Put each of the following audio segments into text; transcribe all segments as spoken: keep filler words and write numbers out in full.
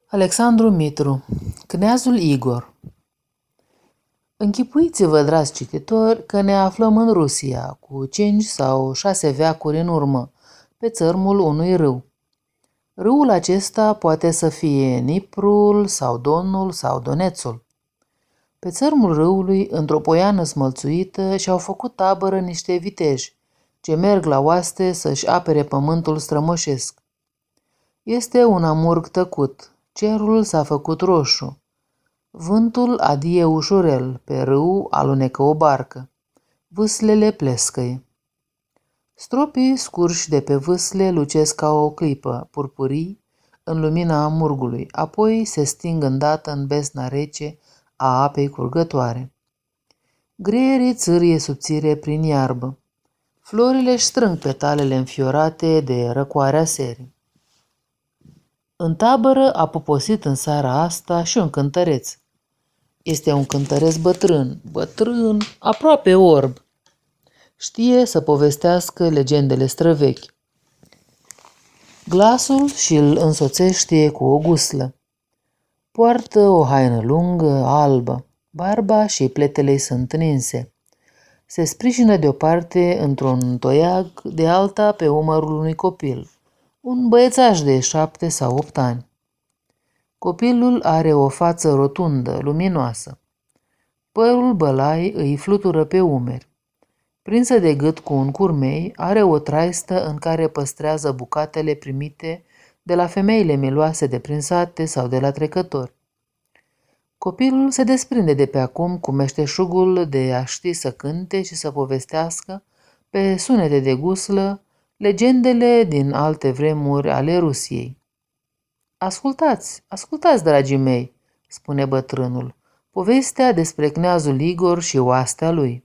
Alexandru Mitru, Cneazul Igor. Închipuiți-vă, dragi cititori, că ne aflăm în Rusia, cu cinci sau șase veacuri în urmă, pe țărmul unui râu. Râul acesta poate să fie Niprul sau Donul sau Donețul. Pe țărmul râului, într-o poiană smălțuită, și-au făcut tabără niște viteji, ce merg la oaste să-și apere pământul strămoșesc. Este un amurg tăcut, cerul s-a făcut roșu. Vântul adie ușurel, pe râu alunecă o barcă. Vâslele plescăie. Stropii scurși de pe vâsle lucesc ca o clipă, purpurii, în lumina amurgului, apoi se sting îndată în besna rece a apei curgătoare. Greierii țârie subțire prin iarbă. Florile își strâng petalele înfiorate de răcoarea serii. În tabără a poposit în seara asta și un cântăreț. Este un cântăreț bătrân, bătrân, aproape orb. Știe să povestească legendele străvechi. Glasul și-l însoțește cu o guslă. Poartă o haină lungă, albă, barba și pletele sunt ninse. Se sprijină de o parte într-un toiag, de alta pe umărul unui copil, un băiețaș de șapte sau opt ani. Copilul are o față rotundă, luminoasă. Părul bălai îi flutură pe umeri. Prinsă de gât cu un curmei, are o traistă în care păstrează bucatele primite de la femeile miloase de prin sate sau de la trecători. Copilul se desprinde de pe acum cu meșteșugul de a ști să cânte și să povestească, pe sunete de guslă, legendele din alte vremuri ale Rusiei. Ascultați, ascultați, dragii mei, spune bătrânul, povestea despre cneazul Igor și oastea lui.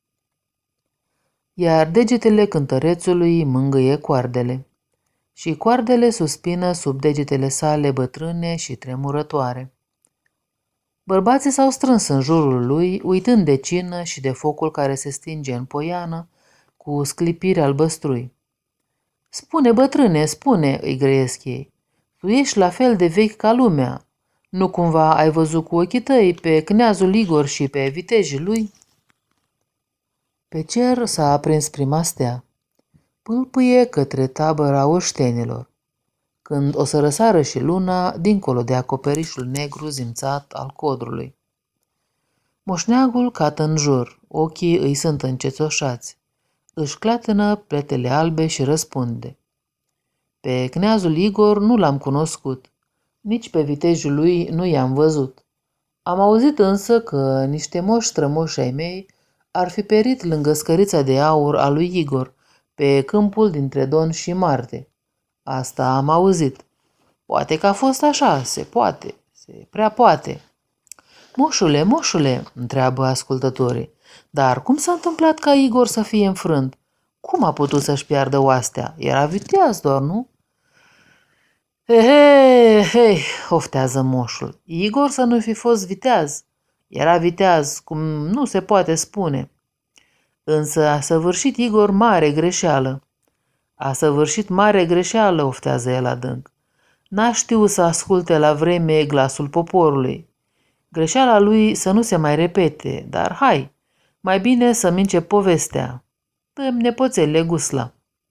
Iar degetele cântărețului mângâie coardele și coardele suspină sub degetele sale bătrâne și tremurătoare. Bărbații s-au strâns în jurul lui, uitând de cină și de focul care se stinge în poiană cu sclipiri albăstrui. Spune, bătrâne, spune, îi grăiesc ei, tu ești la fel de vechi ca lumea. Nu cumva ai văzut cu ochii tăi pe cneazul Igor și pe vitejii lui? Pe cer s-a aprins prima stea. Pâlpâie către tabăra oștenilor. Când o să răsară și luna, dincolo de acoperișul negru zimțat al codrului. Moșneagul cată în jur, ochii îi sunt încețoșați. Își clatină pletele albe și răspunde. Pe cneazul Igor nu l-am cunoscut, nici pe vitejul lui nu i-am văzut. Am auzit însă că niște moși strămoși ai mei ar fi perit lângă scărița de aur a lui Igor, pe câmpul dintre Don și Marte. Asta am auzit. Poate că a fost așa, se poate, se prea poate. Moșule, moșule, întreabă ascultătorii, dar cum s-a întâmplat ca Igor să fie înfrânt? Cum a putut să-și piardă oastea? Era viteaz doar, nu? He, he, he, oftează moșul. Igor să nu fi fost viteaz. Era viteaz, cum nu se poate spune. Însă a săvârșit Igor mare greșeală. A săvârșit mare greșeală, oftează el adânc. N-a știut să asculte la vreme glasul poporului. Greșeala lui să nu se mai repete, dar hai, mai bine să-mi încep povestea. Dă-mi nepoțele gusla.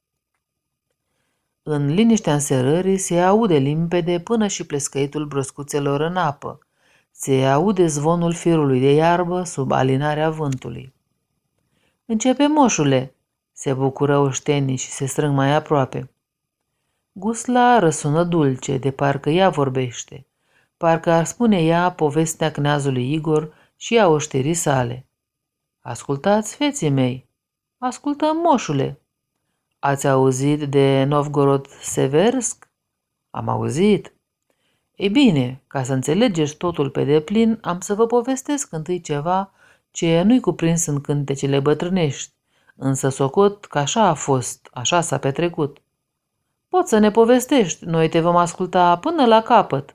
În liniștea înserării se aude limpede până și plescăitul broscuțelor în apă. Se aude zvonul firului de iarbă sub alinarea vântului. Începe, moșule, se bucură oștenii și se strâng mai aproape. Gusla răsună dulce, de parcă ea vorbește, parcă ar spune ea povestea cneazului Igor și a oșterii sale. Ascultați, feții mei, ascultăm, moșule. Ați auzit de Novgorod-Seversk? Am auzit. Ei bine, ca să înțelegeți totul pe deplin, am să vă povestesc întâi ceva ce nu-i cuprins în cântecele bătrânești, însă socot că așa a fost, așa s-a petrecut. Poți să ne povestești, noi te vom asculta până la capăt.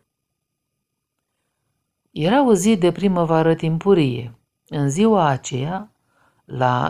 Era o zi de primăvară timpurie. În ziua aceea, la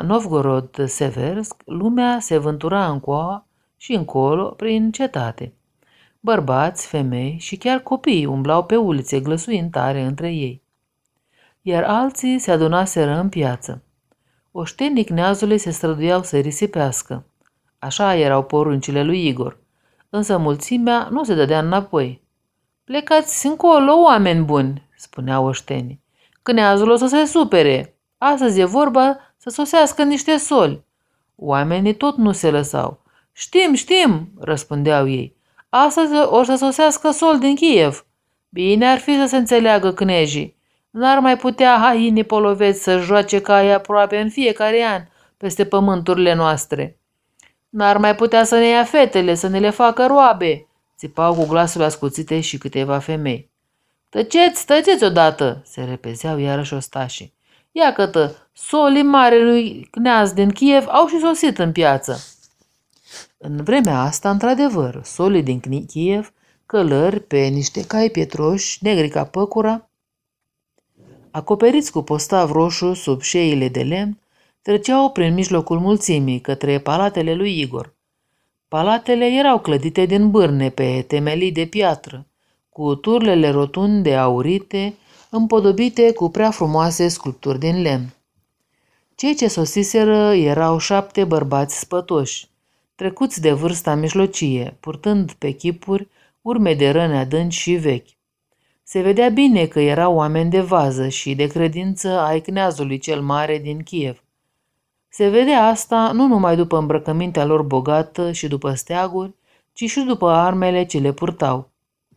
Novgorod-Seversk, lumea se vântura încoa și încolo prin cetate. Bărbați, femei și chiar copii umblau pe ulițe glăsuind tare între ei. Iar alții se adunaseră în piață. Oștenii cneazului se străduiau să risipească. Așa erau poruncile lui Igor. Însă mulțimea nu se dădea înapoi. Plecați încolo, oameni buni, spuneau oștenii. Cneazul o să se supere. Astăzi e vorba să sosească niște soli. Oamenii tot nu se lăsau. Știm, știm, răspundeau ei. Astăzi o să sosească sol din Kiev. Bine ar fi să se înțeleagă cnejii. N-ar mai putea hainii poloveți să joace cai aproape în fiecare an peste pământurile noastre. N-ar mai putea să ne ia fetele, să ne le facă roabe, țipau cu glasul ascuțite și câteva femei. Tăceți, tăceți odată, se repezeau iarăși ostașii. Iată, solii marelui cneaz din Kiev au și sosit în piață. În vremea asta, într-adevăr, solii din Kiev, călări pe niște cai pietroși, negri ca păcura, acoperiți cu postav roșu sub șeile de lemn, treceau prin mijlocul mulțimii către palatele lui Igor. Palatele erau clădite din bârne pe temelii de piatră, cu turlele rotunde aurite, împodobite cu prea frumoase sculpturi din lemn. Cei ce sosiseră erau șapte bărbați spătoși, trecuți de vârsta mijlocie, purtând pe chipuri urme de răni adânci și vechi. Se vedea bine că erau oameni de vază și de credință ai cneazului cel mare din Kiev. Se vedea asta nu numai după îmbrăcămintea lor bogată și după steaguri, ci și după armele ce le purtau.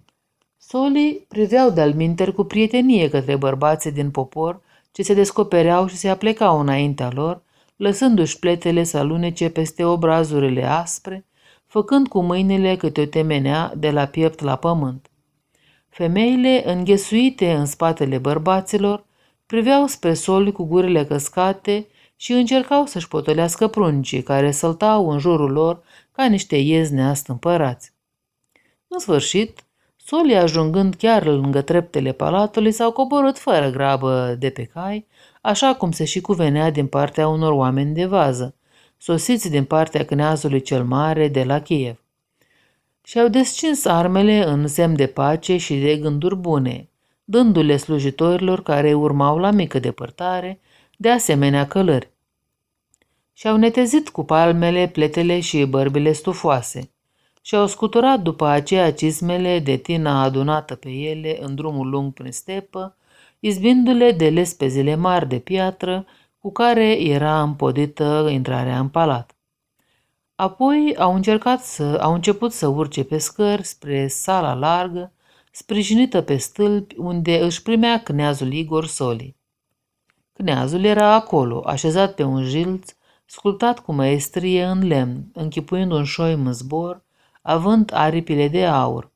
Solii priveau de-al minteri cu prietenie către bărbații din popor ce se descopereau și se aplecau înaintea lor, lăsându-și pletele să alunece peste obrazurile aspre, făcând cu mâinile câte o temenea de la piept la pământ. Femeile, înghesuite în spatele bărbaților, priveau spre soli cu gurile căscate și încercau să-și potolească pruncii care săltau în jurul lor ca niște iezi neastâmpărați. În sfârșit, solii, ajungând chiar lângă treptele palatului, s-au coborât fără grabă de pe cai, așa cum se și cuvenea din partea unor oameni de vază, sosiți din partea cneazului cel mare de la Kiev. Și-au descins armele în semn de pace și de gânduri bune, dându-le slujitorilor care urmau la mică depărtare, de asemenea călări. Și-au netezit cu palmele pletele și bărbile stufoase și-au scuturat după aceea cizmele de tina adunată pe ele în drumul lung prin stepă, izbindu-le de lespezile mari de piatră cu care era împodită intrarea în palat. Apoi au, încercat să, au început să urce pe scări spre sala largă, sprijinită pe stâlpi, unde își primea cneazul Igor solii. Cneazul era acolo, așezat pe un jilț, sculptat cu măestrie în lemn, închipuind un șoim în zbor, având aripile de aur.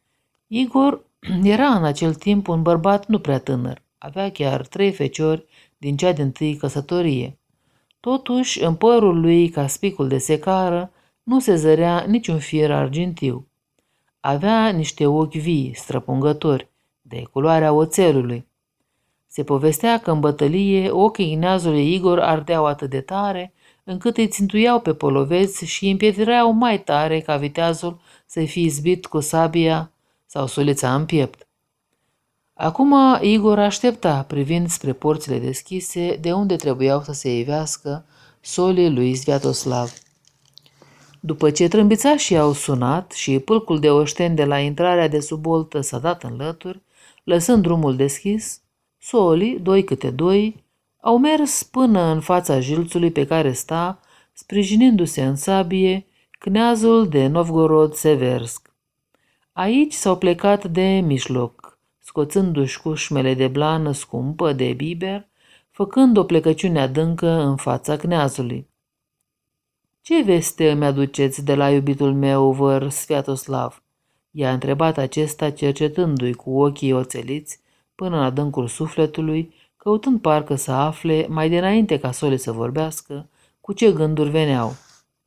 Igor era în acel timp un bărbat nu prea tânăr, avea chiar trei feciori din cea dintâi căsătorie. Totuși, în părul lui, ca spicul de secară, nu se zărea niciun fier argintiu. Avea niște ochi vii, străpungători, de culoarea oțelului. Se povestea că în bătălie ochii cneazului Igor ardeau atât de tare, încât îi țintuiau pe poloveți și îi împietrireau mai tare ca viteazul să-i fi izbit cu sabia sau sulița în piept. Acum Igor aștepta, privind spre porțile deschise, de unde trebuiau să se ivească solii lui Sviatoslav. După ce trâmbițașii au sunat și pâlcul de oșteni de la intrarea de sub boltă s-a dat în lături, lăsând drumul deschis, solii, doi câte doi, au mers până în fața jilțului pe care sta, sprijinindu-se în sabie, cneazul de Novgorod-Seversk. Aici s-au plecat de mijloc, scoțându-și cușmele de blană scumpă de biber, făcând o plecăciune adâncă în fața cneazului. Ce veste îmi aduceți de la iubitul meu, văr Sviatoslav?" i-a întrebat acesta, cercetându-i cu ochii oțeliți până în adâncul sufletului, căutând parcă să afle, mai dinainte ca solii să vorbească, cu ce gânduri veneau.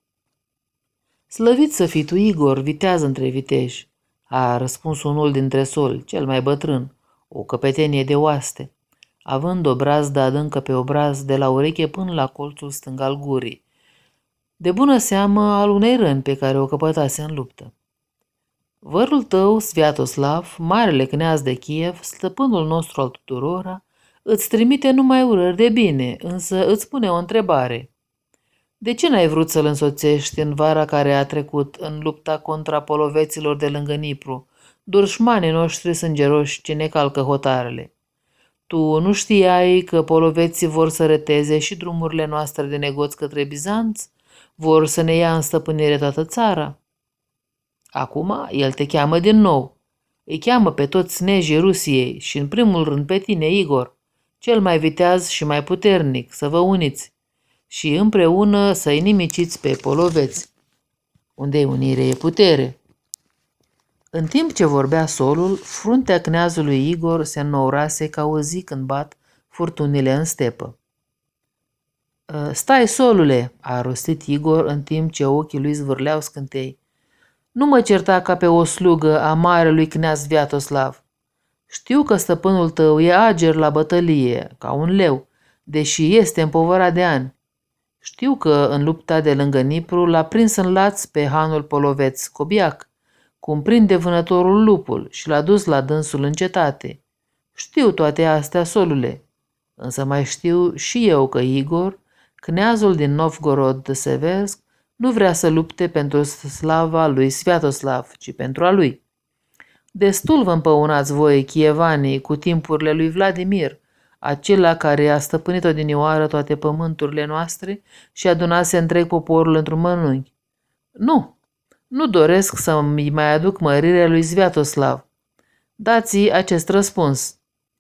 Slăvit să fii tu, Igor, viteaz între viteji, a răspuns unul dintre soli, cel mai bătrân, o căpetenie de oaste, având o brazdă adâncă pe obraz de la ureche până la colțul stâng al gurii, de bună seamă al unei răni pe care o căpătase în luptă. Vărul tău, Sviatoslav, marele kneaz de Kiev, stăpânul nostru al tuturora, îți trimite numai urări de bine, însă îți pune o întrebare. De ce n-ai vrut să-l însoțești în vara care a trecut în lupta contra poloveților de lângă Nipru, dușmanii noștri sângeroși ce ne calcă hotarele? Tu nu știai că poloveții vor să reteze și drumurile noastre de negoți către Bizanț? Vor să ne ia în stăpânire toată țara? Acum el te cheamă din nou. Îi cheamă pe toți snejii Rusiei și în primul rând pe tine, Igor, cel mai viteaz și mai puternic, să vă uniți și împreună să-i nimiciți pe poloveți. Unde-i unire e putere. În timp ce vorbea solul, fruntea kneazului Igor se înnourase ca o zi când bat furtunile în stepă. Stai, solule, a rostit Igor în timp ce ochii lui zvârleau scântei. Nu mă certa ca pe o slugă a marelui kneaz Sviatoslav. Știu că stăpânul tău e ager la bătălie, ca un leu, deși este împovărat de ani. Știu că în lupta de lângă Nipru l-a prins în laț pe hanul poloveț Cobiac, cum prinde vânătorul lupul și l-a dus la dânsul în cetate. Știu toate astea, solule, însă mai știu și eu că Igor, kneazul din Novgorod de Seversk, nu vrea să lupte pentru slava lui Sviatoslav, ci pentru a lui. Destul vă împăunați voi, chievanii, cu timpurile lui Vladimir, acela care a stăpânit odinioară toate pământurile noastre și adunase întreg poporul într-un mănânchi. Nu, nu doresc să-mi mai aduc mărirea lui Sviatoslav. Dați-i acest răspuns.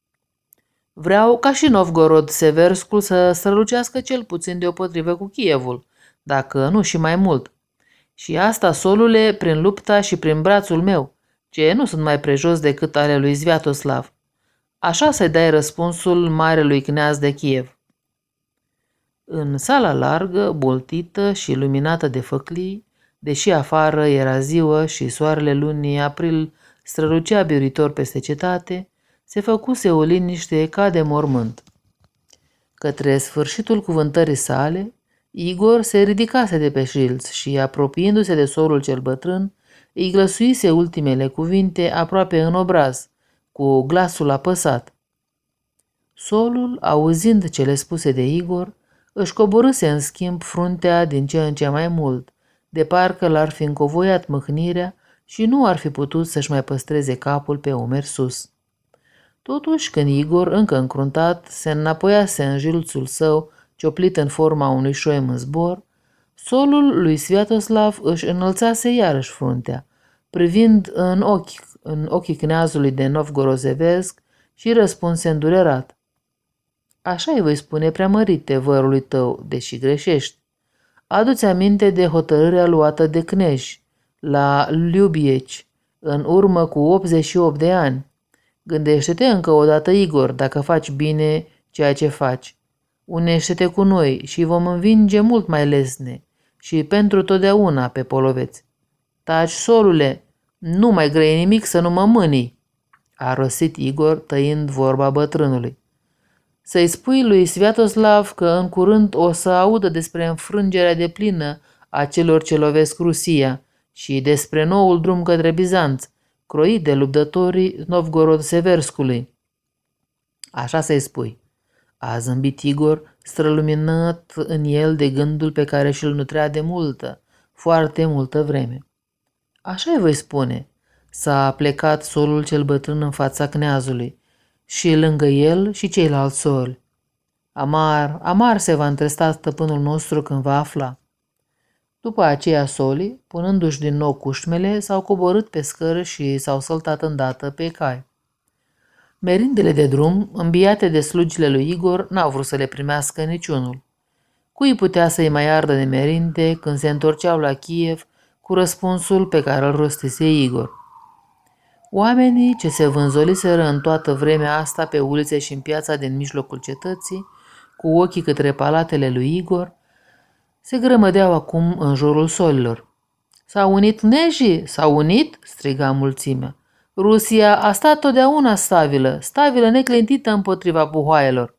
Vreau ca și Novgorod Severskul să strălucească cel puțin deopotrivă cu Kievul, dacă nu și mai mult. Și asta, solule, prin lupta și prin brațul meu, ce nu sunt mai prejos decât ale lui Sviatoslav. Așa să-i dai răspunsul marelui kneaz de Kiev. În sala largă, boltită și luminată de făclii, deși afară era ziua și soarele lunii april strălucea biruitor peste cetate, se făcuse o liniște ca de mormânt. Către sfârșitul cuvântării sale, Igor se ridicase de pe șilț și, apropiindu-se de sorul cel bătrân, îi glăsuise ultimele cuvinte aproape în obraz, cu glasul apăsat. Solul, auzind cele spuse de Igor, își coborâse în schimb fruntea din ce în ce mai mult, de parcă l-ar fi încovoiat mâhnirea și nu ar fi putut să-și mai păstreze capul pe umeri sus. Totuși, când Igor, încă încruntat, se înapoiase în jilțul său, cioplit în forma unui șoim în zbor, solul lui Sviatoslav își înălțase iarăși fruntea, privind în ochi, în ochii kneazului de Novgorod-Seversk și răspunse îndurerat. Așa îi voi spune, preamărite, vărului tău, deși greșești. Adu-ți aminte de hotărârea luată de Knej la Liubieci, în urmă cu optzeci și opt de ani. Gândește-te încă o dată, Igor, dacă faci bine ceea ce faci. Unește-te cu noi și vom învinge mult mai lesne și pentru totdeauna pe poloveți. Taci, solule, nu mai grăi nimic să nu mă mânii, a rosit Igor, tăind vorba bătrânului. Să-i spui lui Sviatoslav că în curând o să audă despre înfrângerea deplină a celor ce lovesc Rusia și despre noul drum către Bizanț, croit de luptătorii Novgorod-Severskului. Așa să-i spui. A zâmbit Igor, străluminat în el de gândul pe care și-l nutrea de multă, foarte multă vreme. Așa-i voi spune. S-a plecat solul cel bătrân în fața kneazului și lângă el și ceilalți soli. Amar, amar se va întrista stăpânul nostru când va afla. După aceea solii, punându-și din nou cușmele, s-au coborât pe scără și s-au săltat îndată pe cai. Merindele de drum, îmbiate de slugile lui Igor, n-au vrut să le primească niciunul. Cui putea să-i mai ardă de merinde când se întorceau la Kiev cu răspunsul pe care îl rostise Igor. Oamenii ce se vânzoliseră în toată vremea asta pe ulițe și în piața din mijlocul cetății, cu ochii către palatele lui Igor, se grămădeau acum în jurul solilor. S-au unit nejii? S-au unit? Striga mulțimea. Rusia a stat totdeauna stabilă, stabilă neclintită împotriva buhoaielor.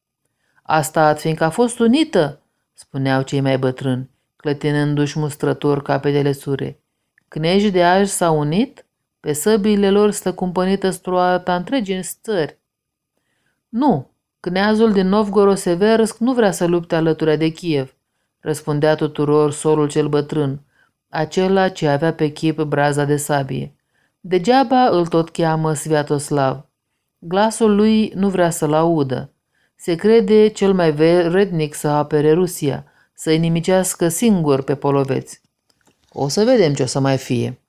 A stat fiindcă a fost unită, spuneau cei mai bătrâni, clătinându-și mustrător capetele sure. Knejii de azi s-au unit? Pe săbiile lor stă cumpănită stroata întregii țări. Nu, Cneazul din Novgorod-Seversk nu vrea să lupte alături de Kiev, răspundea tuturor sorul cel bătrân, acela ce avea pe chip braza de sabie. Degeaba îl tot cheamă Sviatoslav. Glasul lui nu vrea să-l audă. Se crede cel mai vrednic să apere Rusia, să-i nimicească singur pe poloveți. O să vedem ce o să mai fie.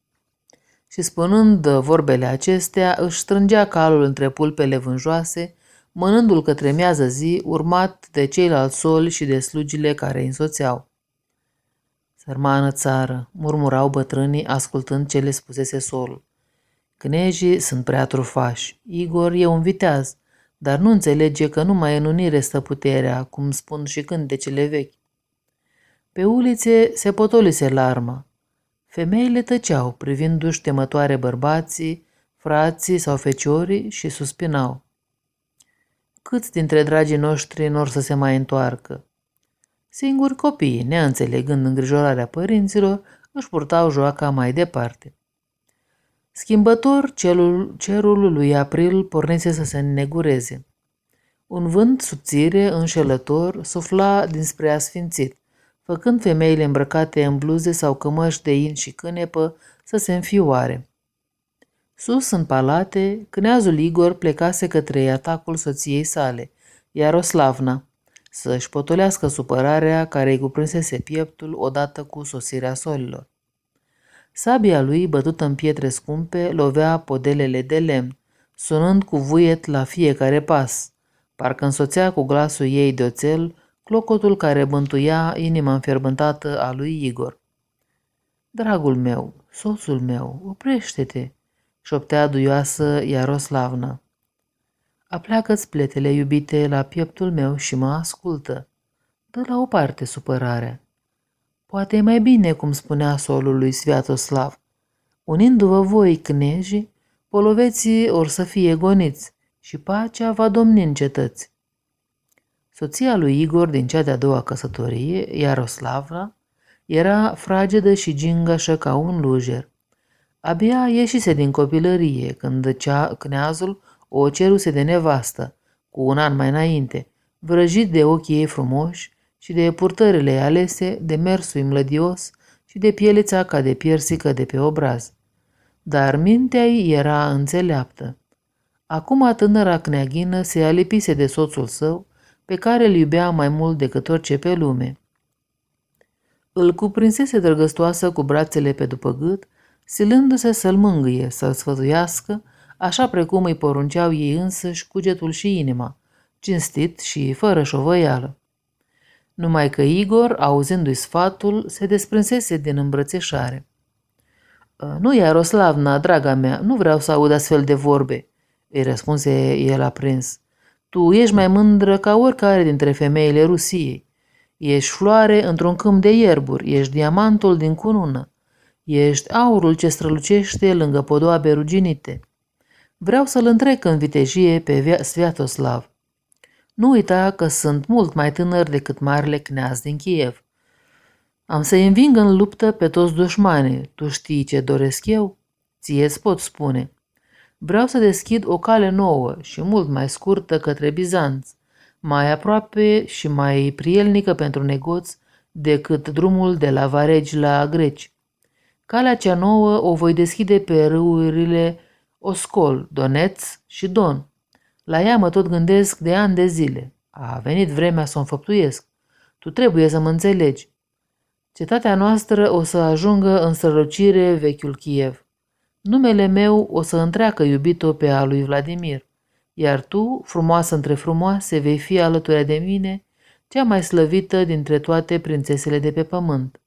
Și spunând vorbele acestea, își strângea calul între pulpele vânjoase, mânându-l către miază zi, urmat de ceilalți soli și de slugile care îi însoțeau. Sărmană țară, murmurau bătrânii, ascultând ce le spusese solul. Cnejii sunt prea trufași. Igor e un viteaz, dar nu înțelege că numai în unire stă puterea, cum spun și cântecele vechi. Pe ulițe se potolise larma. Femeile tăceau, privindu-și temătoare bărbații, frații sau feciorii și suspinau. Câți dintre dragii noștri n-or să se mai întoarcă? Singuri copiii, neînțelegând îngrijorarea părinților, își purtau joaca mai departe. Schimbător, celul, cerul lui April pornise să se înnegureze. Un vânt subțire, înșelător, sufla dinspre asfințit, făcând femeile îmbrăcate în bluze sau cămăși de in și cânepă să se înfioare. Sus, în palate, Cneazul Igor plecase către atacul soției sale, Iaroslavna, să-și potolească supărarea care îi cuprinsese pieptul odată cu sosirea solilor. Sabia lui, bătută în pietre scumpe, lovea podelele de lemn, sunând cu vuiet la fiecare pas, parcă însoțea cu glasul ei de oțel clocotul care bântuia inima înfierbântată a lui Igor. Dragul meu, soțul meu, oprește-te, șoptea duioasă Iaroslavna. Apleacă-ți pletele iubite la pieptul meu și mă ascultă. Dă la o parte supărarea. Poate e mai bine, cum spunea solul lui Sviatoslav. Unindu-vă voi, cneji, poloveții or să fie goniți și pacea va domni în cetăți. Soția lui Igor din cea de-a doua căsătorie, Iaroslavna, era fragedă și gingașă ca un lujer. Abia ieșise din copilărie când cea, Cneazul o ceruse de nevastă, cu un an mai înainte, vrăjit de ochii ei frumoși și de purtările alese, de mersul mlădios și de pieleța ca de piersică de pe obraz. Dar mintea ei era înțeleaptă. Acum tânăra cneaghină se alipise de soțul său, pe care îl iubea mai mult decât orice pe lume. Îl cuprinsese drăgăstoasă cu brațele pe după gât, silându-se să-l mângâie, să-l sfătuiască, așa precum îi porunceau ei însăși cugetul și inima, cinstit și fără șovăială. Numai că Igor, auzindu-i sfatul, se desprinsese din îmbrățișare. Nu, Iaroslavna, draga mea, nu vreau să aud astfel de vorbe, îi răspunse el aprins. Tu ești mai mândră ca oricare dintre femeile Rusiei. Ești floare într-un câmp de ierburi, ești diamantul din cunună, ești aurul ce strălucește lângă podoabe ruginite. Vreau să-l întrec în vitejie pe Sviatoslav. Nu uita că sunt mult mai tânăr decât marele Cneaz din Kiev. Am să-i înving în luptă pe toți dușmanii. Tu știi ce doresc eu? Ție-ți pot spune. Vreau să deschid o cale nouă și mult mai scurtă către Bizanț, mai aproape și mai prielnică pentru negoți decât drumul de la varegi la greci. Calea cea nouă o voi deschide pe râurile Oscol, Doneț și Don. La ea mă tot gândesc de ani de zile. A venit vremea să o înfăptuiesc. Tu trebuie să mă înțelegi. Cetatea noastră o să ajungă în strălucire vechiul Kiev. Numele meu o să întreacă iubito pe a lui Vladimir, iar tu, frumoasă între frumoase, vei fi alături de mine, cea mai slăvită dintre toate prințesele de pe pământ.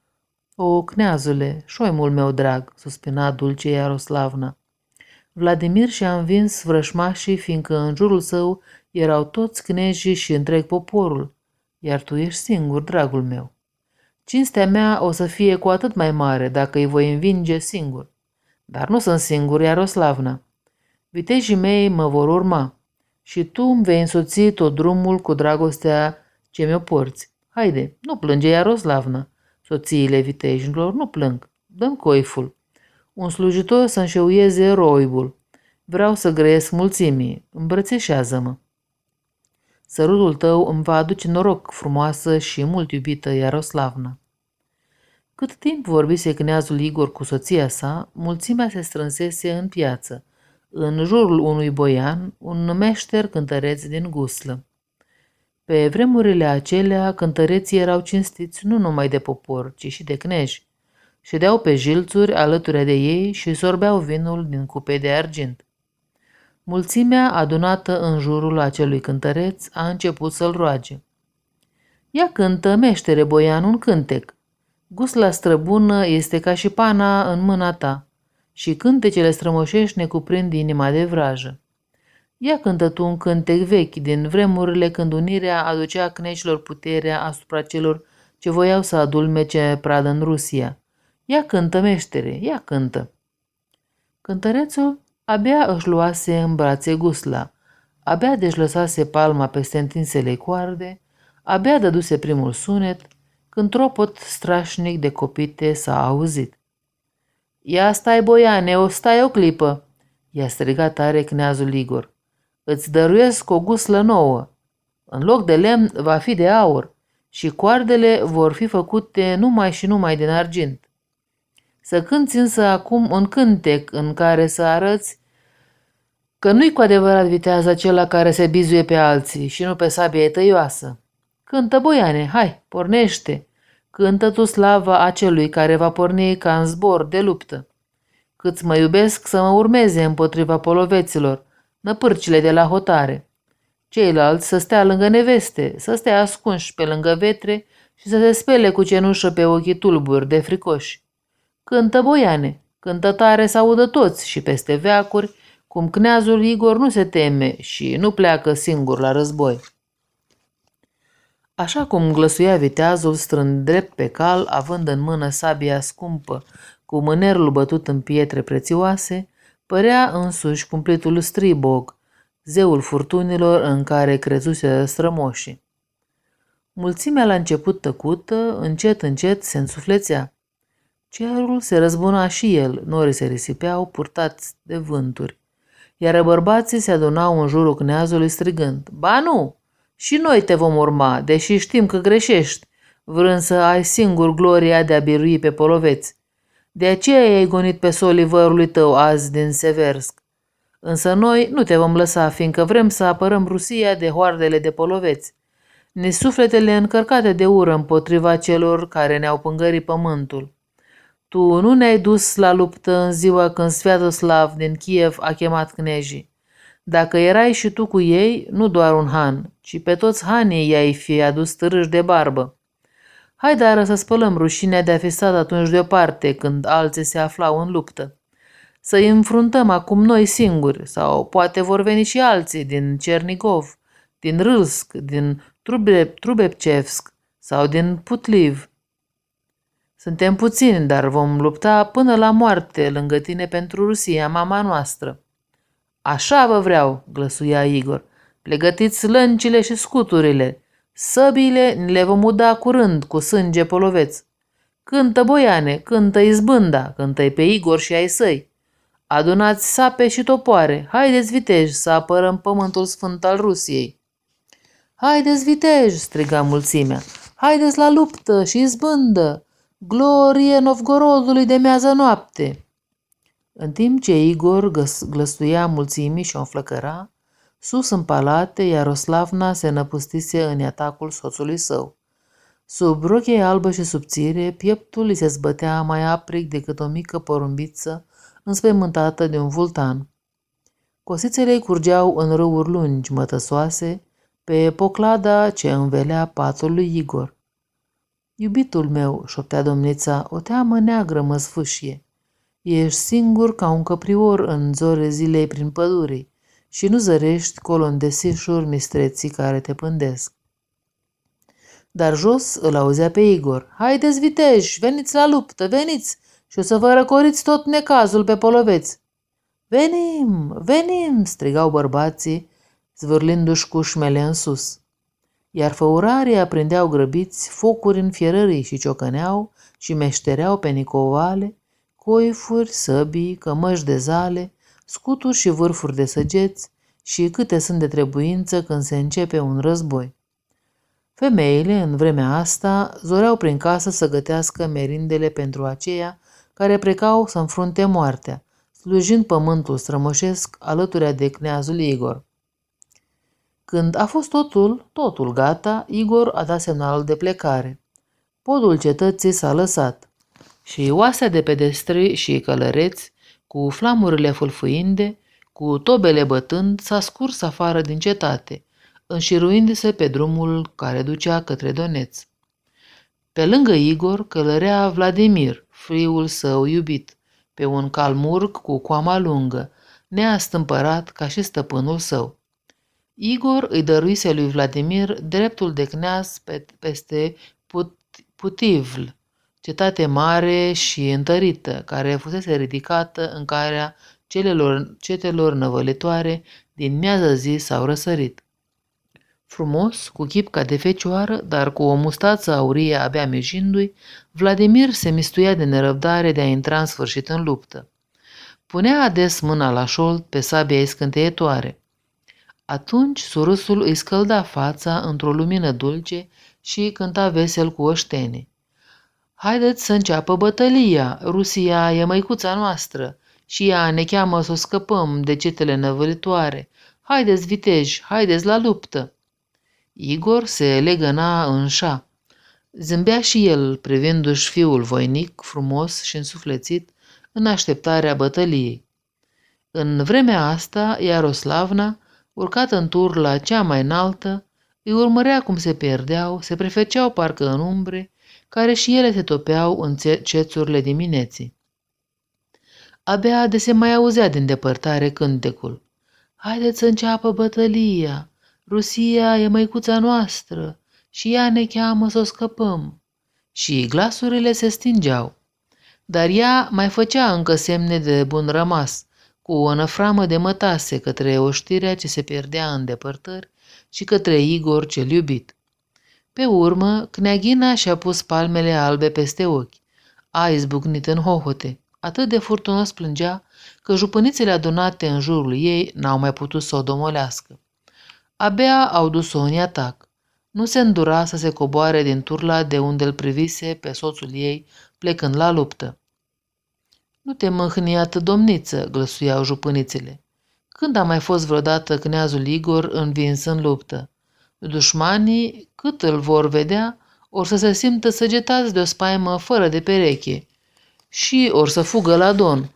O, cneazule, șoimul meu drag, suspina dulce Iaroslavna. Vladimir și-a învins vrășmașii, fiindcă în jurul său erau toți cnejii și întreg poporul, iar tu ești singur, dragul meu. Cinstea mea o să fie cu atât mai mare dacă îi voi învinge singur. Dar nu sunt singur, Iaroslavna. Vitejii mei mă vor urma și tu îmi vei însoți tot drumul cu dragostea ce mi-o porți. Haide, nu plânge, Iaroslavna. Soțiile vitejilor nu plâng. Dă-mi coiful. Un slujitor să înșeuieze roibul. Vreau să grăiesc mulțimii. Îmbrățișează-mă. Sărutul tău îmi va aduce noroc, frumoasă și mult iubită Iaroslavna. Cât timp vorbise kneazul Igor cu soția sa, mulțimea se strânsese în piață, în jurul unui boian, un meșter cântăreț din guslă. Pe vremurile acelea, cântăreții erau cinstiți nu numai de popor, ci și de cneji. Ședeau pe jilțuri alături de ei și sorbeau vinul din cupe de argint. Mulțimea, adunată în jurul acelui cântăreț, a început să-l roage. Ia cântă, meștere boian, un cântec. Gusla străbună este ca și pana în mâna ta și cântecele strămoșești ne cuprind inima de vrajă. Ia cântă tu un cântec vechi din vremurile când unirea aducea cneșilor puterea asupra celor ce voiau să adulmece pradă în Rusia. Ia cântă, meștere, ia cântă. Cântărețul abia își luase în brațe gusla, abia deci lăsase palma peste întinsele coarde, abia dăduse primul sunet, când tropot strașnic de copite s-a auzit. Ia stai, boiane, o stai o clipă, i-a strigat tare kneazul Igor. Îți dăruiesc o guslă nouă. În loc de lemn va fi de aur și coardele vor fi făcute numai și numai din argint. Să cânți însă acum un cântec în care să arăți că nu-i cu adevărat viteaz acela care se bizuie pe alții și nu pe sabie tăioasă. Cântă, boiane, hai, pornește! Cântă tu slava acelui care va porni ca în zbor de luptă. Câți mă iubesc să mă urmeze împotriva poloveților, năpârcile de la hotare. Ceilalți să stea lângă neveste, să stea ascunși pe lângă vetre și să se spele cu cenușă pe ochii tulburi de fricoși. Cântă, boiane, cântă tare să audă toți și peste veacuri, cum kneazul Igor nu se teme și nu pleacă singur la război. Așa cum glăsuia viteazul strând drept pe cal, având în mână sabia scumpă, cu mânerul bătut în pietre prețioase, părea însuși cumplitul Stribog, zeul furtunilor în care crezuse strămoșii. Mulțimea la început tăcută, încet, încet se însuflețea. Cerul se răzbuna și el, norii se risipeau, purtați de vânturi, iar bărbații se adunau în jurul kneazului strigând, ba nu! Și noi te vom urma, deși știm că greșești, vrând să ai singur gloria de a birui pe poloveți. De aceea ai gonit pe solii vărului tău azi din Seversk. Însă noi nu te vom lăsa, fiindcă vrem să apărăm Rusia de hoardele de poloveți. Ne sufletele încărcate de ură împotriva celor care ne-au pângărit pământul. Tu nu ne-ai dus la luptă în ziua când Sviatoslav din Kiev a chemat knejii. Dacă erai și tu cu ei, nu doar un han, ci pe toți hanii i-ai fi adus târâși de barbă. Hai dară să spălăm rușinea de a fi stat atunci deoparte când alții se aflau în luptă. Să-i înfruntăm acum noi singuri, sau poate vor veni și alții din Cernigov, din Râlsk, din Trubepcevsk sau din Putliv. Suntem puțini, dar vom lupta până la moarte lângă tine pentru Rusia, mama noastră. Așa vă vreau, glăsuia Igor. Pregătiți lăncile și scuturile. Săbiile ni le vom uda curând cu sânge poloveț. Cântă, boiane, cântă izbânda, cântă-i pe Igor și ai săi. Adunați sape și topoare, haideți viteji să apărăm pământul sfânt al Rusiei. Haideți viteji, striga mulțimea, haideți la luptă și izbândă, glorie Novgorodului de mează noapte. În timp ce Igor glăsuia mulțimii și o înflăcăra, sus în palate, Iaroslavna se năpustise în atacul soțului său. Sub rochie albă și subțire, pieptul îi se zbătea mai aprig decât o mică porumbiță înspăimântată de un vultan. Cosițele îi curgeau în râuri lungi, mătăsoase, pe poclada ce învelea patul lui Igor. Iubitul meu, șoptea domnița, o teamă neagră mă sfâșie. Ești singur ca un căprior în zore zilei prin pădurii și nu zărești colon de sișuri mistreții care te pândesc. Dar jos îl auzea pe Igor. Haideți viteji, veniți la luptă, veniți și o să vă răcoriți tot necazul pe poloveți. Venim, venim, strigau bărbații, zvârlindu-și cușmele în sus. Iar făurarii aprindeau grăbiți focuri în fierării și ciocăneau și meștereau pe nicovale, coifuri, săbii, cămăși de zale, scuturi și vârfuri de săgeți și câte sunt de trebuință când se începe un război. Femeile, în vremea asta, zoreau prin casă să gătească merindele pentru aceia care plecau să înfrunte moartea, slujind pământul strămoșesc alături de cneazul Igor. Când a fost totul, totul gata, Igor a dat semnalul de plecare. Podul cetății s-a lăsat și oastea de pedestri și călăreți, cu flamurile fâlfâinde, cu tobele bătând, s-a scurs afară din cetate, înșiruindu-se pe drumul care ducea către Doneț. Pe lângă Igor călărea Vladimir, fiul său iubit, pe un calmurg cu coama lungă, neastâmpărat ca și stăpânul său. Igor îi dăruise lui Vladimir dreptul de cneaz pe, peste Put, Putivl, cetate mare și întărită, care fusese ridicată în carea celelor, cetelor năvălitoare din miază zi sau răsărit. Frumos, cu chip ca de fecioară, dar cu o mustață aurie abia mijindu-i, Vladimir se mistuia de nerăbdare de a intra în sfârșit în luptă. Punea ades mâna la șold pe sabia ei scânteietoare. Atunci surâsul îi scălda fața într-o lumină dulce și cânta vesel cu oștene. Haideți să înceapă bătălia, Rusia e măicuța noastră și ea ne cheamă să o scăpăm de cetele năvălitoare. Haideți, viteji, haideți la luptă! Igor se legăna în șa. Zâmbea și el, privindu-și fiul voinic, frumos și însuflețit, în așteptarea bătăliei. În vremea asta, Iaroslavna, urcată în turla cea mai înaltă, îi urmărea cum se pierdeau, se prefeceau parcă în umbre, care și ele se topeau în cețurile dimineții. Abia de se mai auzea din depărtare cântecul. Haideți să înceapă bătălia! Rusia e măicuța noastră și ea ne cheamă să o scăpăm. Și glasurile se stingeau. Dar ea mai făcea încă semne de bun rămas, cu o năframă de mătase către oștirea ce se pierdea în depărtări și către Igor cel iubit. Pe urmă, Kneaghina și-a pus palmele albe peste ochi. A izbucnit în hohote. Atât de furtunos plângea că jupânițele adunate în jurul ei n-au mai putut să o domolească. Abia au dus-o în atac. Nu se îndura să se coboare din turla de unde îl privise pe soțul ei plecând la luptă. Nu te mâhni atât, domniță, glăsuiau jupânițele. Când a mai fost vreodată cneazul Igor învins în luptă? Dușmanii, cât îl vor vedea, or să se simtă săgetați de o spaimă fără de pereche și or să fugă la Don.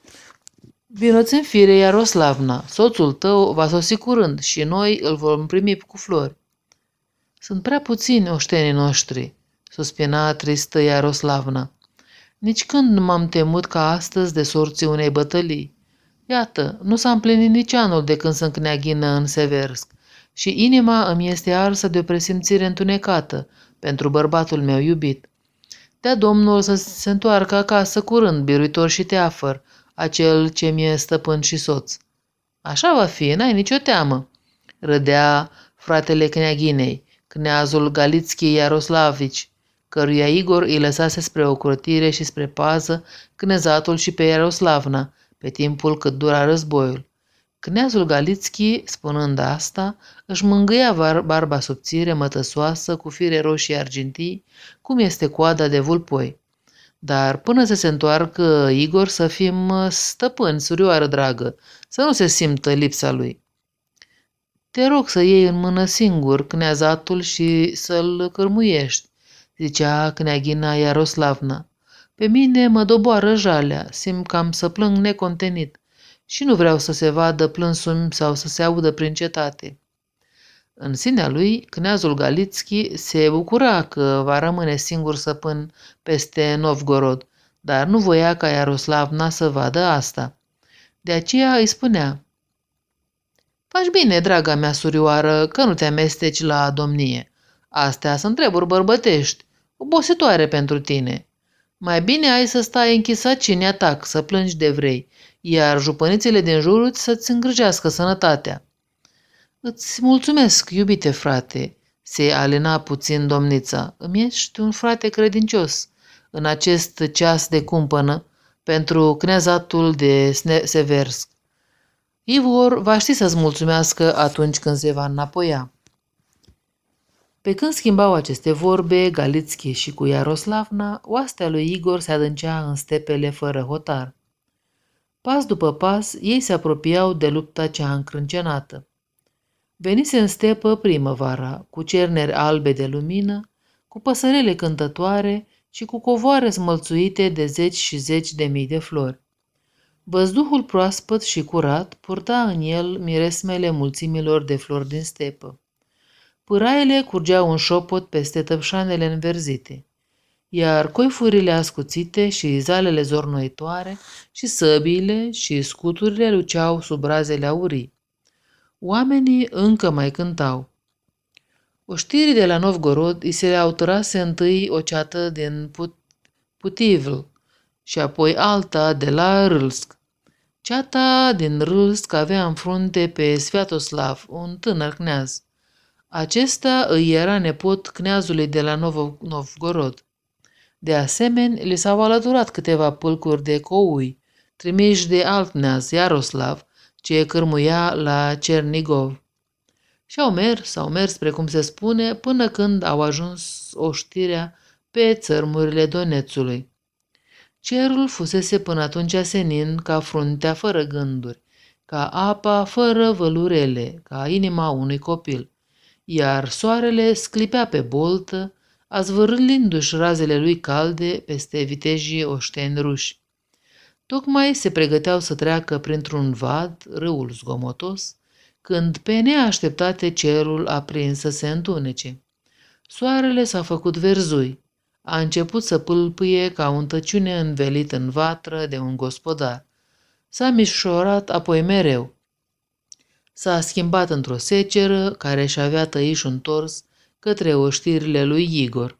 Vino-ți în fire, Iaroslavna, soțul tău va sosi curând și noi îl vom primi cu flori. Sunt prea puțini oștenii noștri, suspina tristă Iaroslavna. Nici când nu m-am temut ca astăzi de sorții unei bătălii. Iată, nu s-a împlinit nici anul de când sunt Kneaghină în Seversk și inima îmi este arsă de o presimțire întunecată pentru bărbatul meu iubit. Dea Domnul să se întoarcă acasă curând, biruitor și teafăr, acel ce mi-e stăpân și soț. Așa va fi, n-ai nicio teamă, râdea fratele Kneaghinei, cneazul Galitski Iaroslavici, căruia Igor îi lăsase spre ocrotire și spre pază cnezatul și pe Iaroslavna, pe timpul cât dura războiul. Cneazul Galitski, spunând asta, își mângâia barba subțire, mătăsoasă, cu fire roșii argintii, cum este coada de vulpoi. Dar până să se întoarcă Igor să fim stăpâni, surioară dragă, să nu se simtă lipsa lui. Te rog să iei în mână singur cneazatul și să-l cărmuiești, zicea Kneaghina Iaroslavna. Pe mine mă doboară jalea, simt cam să plâng necontenit și nu vreau să se vadă plânsumi sau să se audă prin cetate. În sinea lui, cneazul Galitski se bucura că va rămâne singur stăpân peste Novgorod, dar nu voia ca Iaroslavna să vadă asta. De aceea îi spunea: faci bine, draga mea surioară, că nu te amesteci la domnie. Astea sunt treburi bărbătești, obositoare pentru tine. Mai bine ai să stai închisat cine atac, să plângi de vrei, iar jupănițele din jurul să-ți îngrijească sănătatea. Îți mulțumesc, iubite frate, se alina puțin domnița. Îmi ești un frate credincios în acest ceas de cumpănă, pentru kneazatul de Seversk. Igor va ști să-ți mulțumească atunci când se va înapoia. Pe când schimbau aceste vorbe, Galitski și cu Iaroslavna, oastea lui Igor se adâncea în stepele fără hotar. Pas după pas, ei se apropiau de lupta cea încrâncenată. Venise în stepă primăvara, cu cerneri albe de lumină, cu păsărele cântătoare și cu covoare smălțuite de zeci și zeci de mii de flori. Văzduhul proaspăt și curat purta în el miresmele mulțimilor de flori din stepă. Pâraiele curgeau în șopot peste tăpșanele înverzite, iar coifurile ascuțite și zalele zornoitoare și săbiile și scuturile luceau sub razele aurii. Oamenii încă mai cântau. Oștirii de la Novgorod îi se autorase întâi o ceată din Put- Putivl și apoi alta de la Râlsk. Ceata din Râlsk avea în frunte pe Sviatoslav, un tânăr kneaz. Acesta îi era nepot kneazului de la Novo- Novgorod. De asemenea, li s-au alăturat câteva pâlcuri de coui, trimiși de alt kneaz, Iaroslav, ce cârmuia la Cernigov. Și au mers, au mers, precum se spune, până când au ajuns oștirea pe țărmurile Donețului. Cerul fusese până atunci senin ca fruntea fără gânduri, ca apa fără vălurele, ca inima unui copil, iar soarele sclipea pe boltă, azvârlindu-și razele lui calde peste vitejii oșteni ruși. Tocmai se pregăteau să treacă printr-un vad, râul zgomotos, când pe neașteptate cerul a prins să se întunece. Soarele s-a făcut verzui, a început să pâlpâie ca un tăciune învelit în vatră de un gospodar. S-a mișorat apoi mereu. S-a schimbat într-o seceră care și avea tăișul întors către oștirile lui Igor.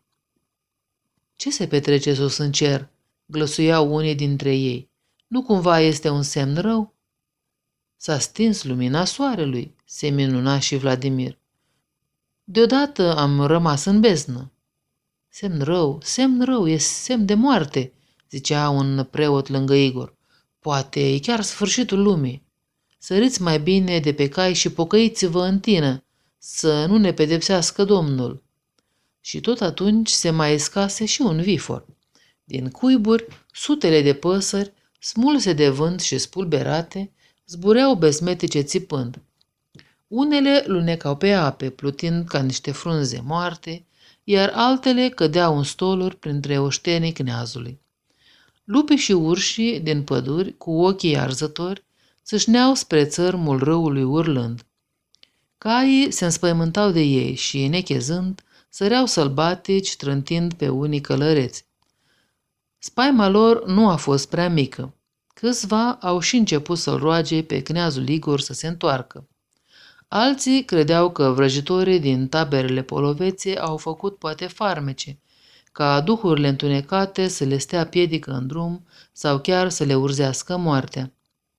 Ce se petrece sus în cer?" glăsuiau unii dintre ei. Nu cumva este un semn rău?" S-a stins lumina soarelui, se minuna și Vladimir. Deodată am rămas în beznă. Semn rău, semn rău, e semn de moarte, zicea un preot lângă Igor. Poate e chiar sfârșitul lumii. Săriți mai bine de pe cai și pocăiți-vă în tină, să nu ne pedepsească Domnul. Și tot atunci se mai escase și un vifor. Din cuiburi, sutele de păsări, smulse de vânt și spulberate, zbureau besmetice țipând. Unele lunecau pe ape, plutind ca niște frunze moarte, iar altele cădeau în stoluri printre oștenii kneazului. Lupii și urșii din păduri, cu ochii arzători, țâșneau spre țărmul râului urlând. Caii se înspăimântau de ei și, nechezând, săreau sălbatici, trântind pe unii călăreți. Spaima lor nu a fost prea mică. Câțiva au și început să-l roage pe kneazul Igor să se întoarcă. Alții credeau că vrăjitorii din taberele polovețe au făcut poate farmece, ca duhurile întunecate să le stea piedică în drum sau chiar să le urzească moartea.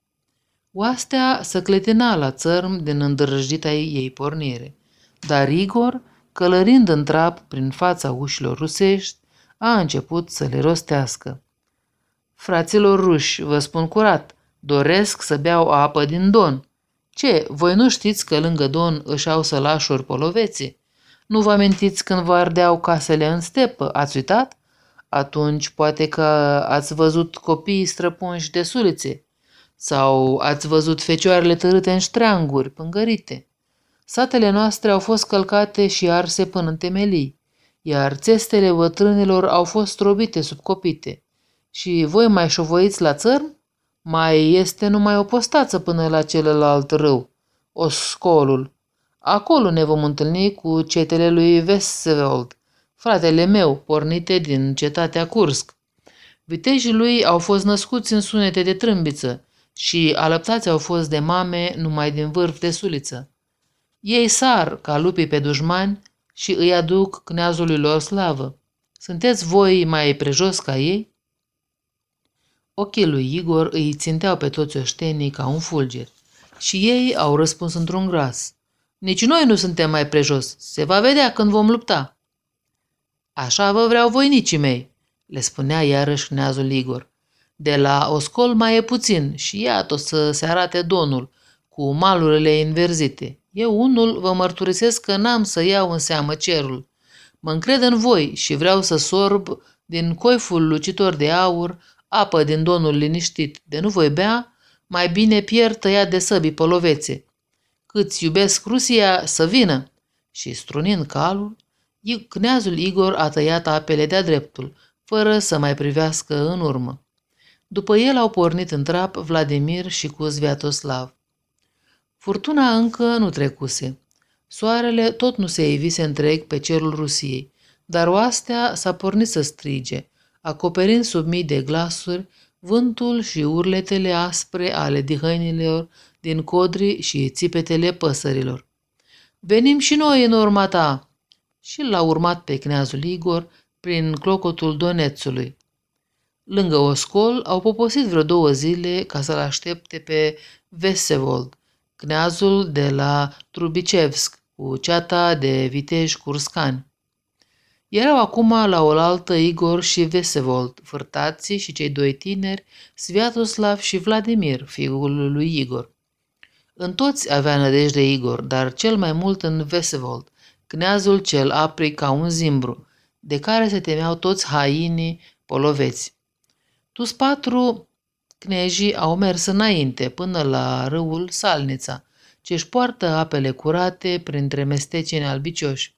Oastea se cletina la țărm din îndrăjdita ei pornire, dar Igor, călărind în trap prin fața ușilor rusești, a început să le rostească. Fraților ruși, vă spun curat, doresc să beau apă din Don. Ce, voi nu știți că lângă Don își au sălașuri poloveții? Nu vă amintiți când vă ardeau casele în stepă, ați uitat? Atunci poate că ați văzut copiii străpunși de sulițe sau ați văzut fecioarele târâte în ștreanguri, pângărite. Satele noastre au fost călcate și arse până în temelii, iar țestele bătrânilor au fost robite sub copite. Și voi mai șovoiți la țărm? Mai este numai o postață până la celălalt râu, Oscolul. Acolo ne vom întâlni cu cetele lui Vsevold, fratele meu, pornite din cetatea Kursk. Vitejii lui au fost născuți în sunete de trâmbiță și alăptați au fost de mame numai din vârf de suliță. Ei sar ca lupii pe dușmani și îi aduc kneazului lor slavă. Sunteți voi mai prejos ca ei? Ochii lui Igor îi ținteau pe toți oștenii ca un fulger și ei au răspuns într-un glas. Nici noi nu suntem mai prejos, se va vedea când vom lupta. Așa vă vreau voinicii mei, le spunea iarăși kneazul Igor. De la Oscol mai e puțin și iată să se arate Donul, cu malurile inverzite. Eu unul vă mărturisesc că n-am să iau în seamă cerul. Mă încred în voi și vreau să sorb din coiful lucitor de aur apă din Donul liniștit. De nu voi bea, mai bine pierd tăiat de săbii polovețe. Câți iubesc Rusia să vină. Și strunind calul, Cneazul Igor a tăiat apele de-a dreptul, fără să mai privească în urmă. După el au pornit în trap Vladimir și cu Sviatoslav. Furtuna încă nu trecuse. Soarele tot nu se ivise întreg pe cerul Rusiei, dar oastea s-a pornit să strige, acoperind sub mii de glasuri vântul și urletele aspre ale dihăinilor din codri și țipetele păsărilor. Venim și noi în urma ta! Și l-a urmat pe Cneazul Igor prin clocotul Donețului. Lângă Oscol au poposit vreo două zile ca să-l aștepte pe Vsevolod, cneazul de la Trubicevsk, cu ceata de viteji curscani. Erau acum la oaltă Igor și Vsevolod, fârtații și cei doi tineri, Sviatoslav și Vladimir, fiul lui Igor. În toți avea nădejde Igor, dar cel mai mult în Vsevolod, cneazul cel aprig ca un zimbru, de care se temeau toți hainii poloveți. Toți patru cnejii au mers înainte până la râul Salnița, ce-și poartă apele curate printre mestecini albicioși.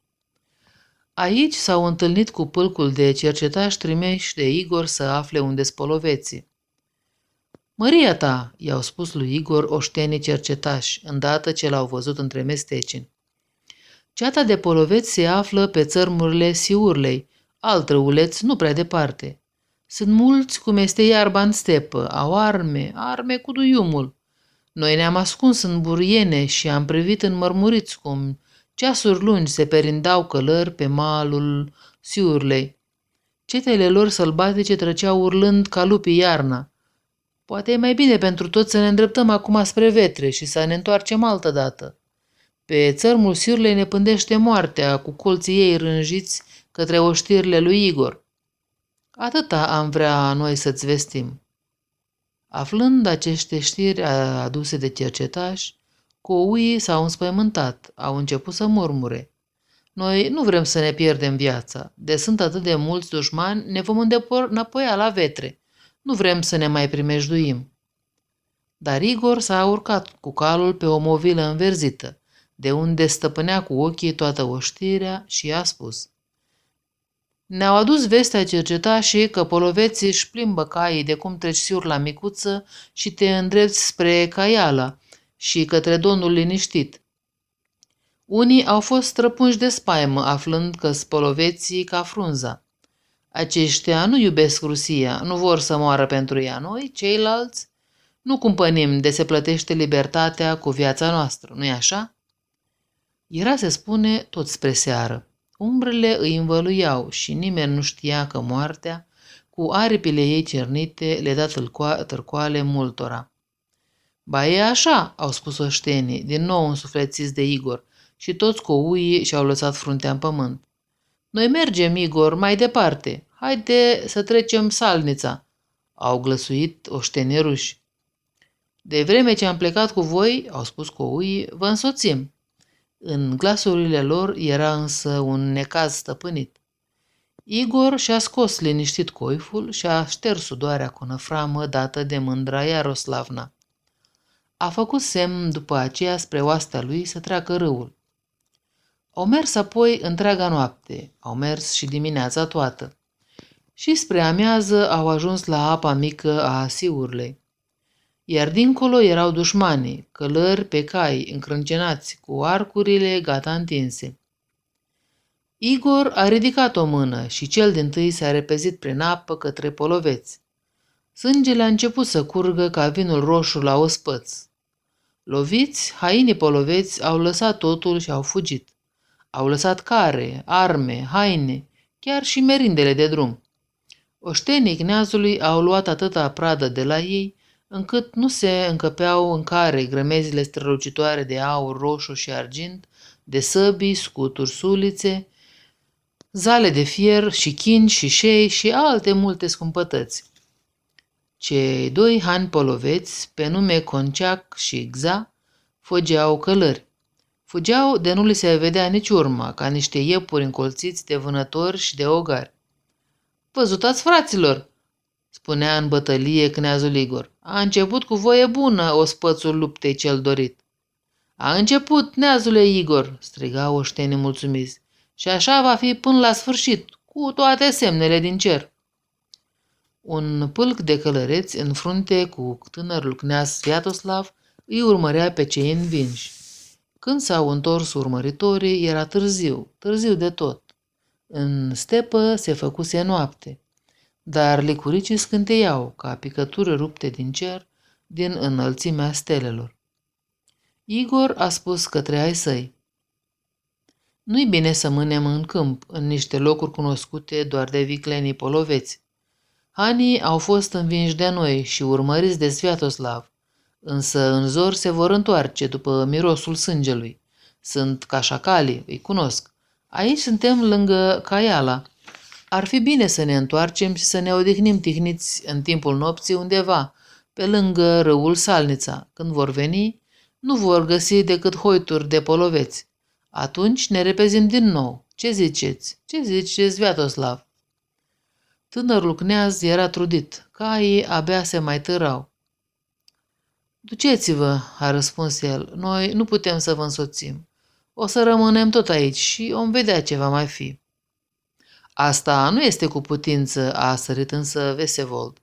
Aici s-au întâlnit cu pâlcul de cercetași trimeși de Igor să afle unde spoloveții. Măria ta, i-au spus lui Igor oștenii cercetași, îndată ce l-au văzut între mestecini. Ceata de poloveți se află pe țărmurile Siurlei, alt râuleț nu prea departe. Sunt mulți cum este iarba în stepă, au arme, arme cu duiumul. Noi ne-am ascuns în buriene și am privit în mărmuriți cum ceasuri lungi se perindau călări pe malul Siurlei. Cetele lor sălbatice trăceau urlând ca lupii iarna. Poate e mai bine pentru toți să ne îndreptăm acum spre Vetre și să ne întoarcem altădată. Pe țărmul Siurlei ne pândește moartea cu colții ei rânjiți către oștirile lui Igor. Atâta am vrea noi să-ți vestim. Aflând aceste știri aduse de cercetași, couii s-au înspăimântat, au început să murmure. Noi nu vrem să ne pierdem viața. De sunt atât de mulți dușmani, ne vom înapoia la Vetre. Nu vrem să ne mai primejduim. Dar Igor s-a urcat cu calul pe o movilă înverzită, de unde stăpânea cu ochii toată oștirea și i-a spus: Ne-au adus vestea cercetașii că poloveții își plimbă caii de cum treci siur la micuță și te îndrepți spre Caiala și către Donul liniștit. Unii au fost străpunși de spaimă, aflând că spoloveții ca frunza. Aceștia nu iubesc Rusia, nu vor să moară pentru ea. Noi, ceilalți, nu cumpănim de se plătește libertatea cu viața noastră, nu-i așa? Era, se spune, tot spre seară. Umbrele îi învăluiau și nimeni nu știa că moartea, cu aripile ei cernite, le da târcoale multora. Ba e așa, au spus oștenii, din nou însuflețiți de Igor, și toți couii și-au lăsat fruntea în pământ. Noi mergem, Igor, mai departe. Haide să trecem Salnița, au glăsuit oștenii ruși. De vreme ce am plecat cu voi, au spus couii, vă însoțim. În glasurile lor era însă un necaz stăpânit. Igor și-a scos liniștit coiful și a șters sudoarea cu năframă dată de mândra Iaroslavna. A făcut semn după aceea spre oastea lui să treacă râul. Au mers apoi întreaga noapte, au mers și dimineața toată. Și spre amiază au ajuns la apa mică a Siurlei. Iar dincolo erau dușmanii, călări pe cai, încrâncenați, cu arcurile gata întinse. Igor a ridicat o mână și cel dintâi s-a repezit prin apă către poloveți. Sângele a început să curgă ca vinul roșu la ospăț. Loviți, hainii poloveți au lăsat totul și au fugit. Au lăsat care, arme, haine, chiar și merindele de drum. Oștenii cneazului au luat atâta pradă de la ei, încât nu se încăpeau în care grămezile strălucitoare de aur, roșu și argint, de săbii, scuturi, sulițe, zale de fier și chin și șei și alte multe scumpătăți. Cei doi hani poloveți, pe nume Conceac și Gza, fugeau călări. Fugeau de nu li se vedea nici urma, ca niște iepuri încolțiți de vânători și de ogari. Văzutați, fraților, spunea în bătălie Cneazul Igor. A început cu voie bună ospățul luptei cel dorit. A început, neazule Igor, strigau oștenii mulțumiți, și așa va fi până la sfârșit, cu toate semnele din cer. Un pâlc de călăreți în frunte cu tânărul Cneaz Sviatoslav îi urmărea pe cei învinși. Când s-au întors urmăritorii, era târziu, târziu de tot. În stepă se făcuse noapte, dar licuricii scânteiau ca picături rupte din cer, din înălțimea stelelor. Igor a spus către ai săi: nu-i bine să mânem în câmp, în niște locuri cunoscute doar de viclenii poloveți. Hanii au fost învinși de noi și urmăriți de Sviatoslav, însă în zor se vor întoarce după mirosul sângelui. Sunt cașacalii, îi cunosc. Aici suntem lângă Caiala. Ar fi bine să ne întoarcem și să ne odihnim tihniți în timpul nopții undeva, pe lângă râul Salnița. Când vor veni, nu vor găsi decât hoituri de poloveți. Atunci ne repezim din nou. Ce ziceți? Ce zice Sviatoslav? Tânărul Cneaz era trudit. Caii abia se mai târau. Duceți-vă, a răspuns el, noi nu putem să vă însoțim. O să rămânem tot aici și om vedea ce va mai fi. Asta nu este cu putință, a sărit însă Vesevold.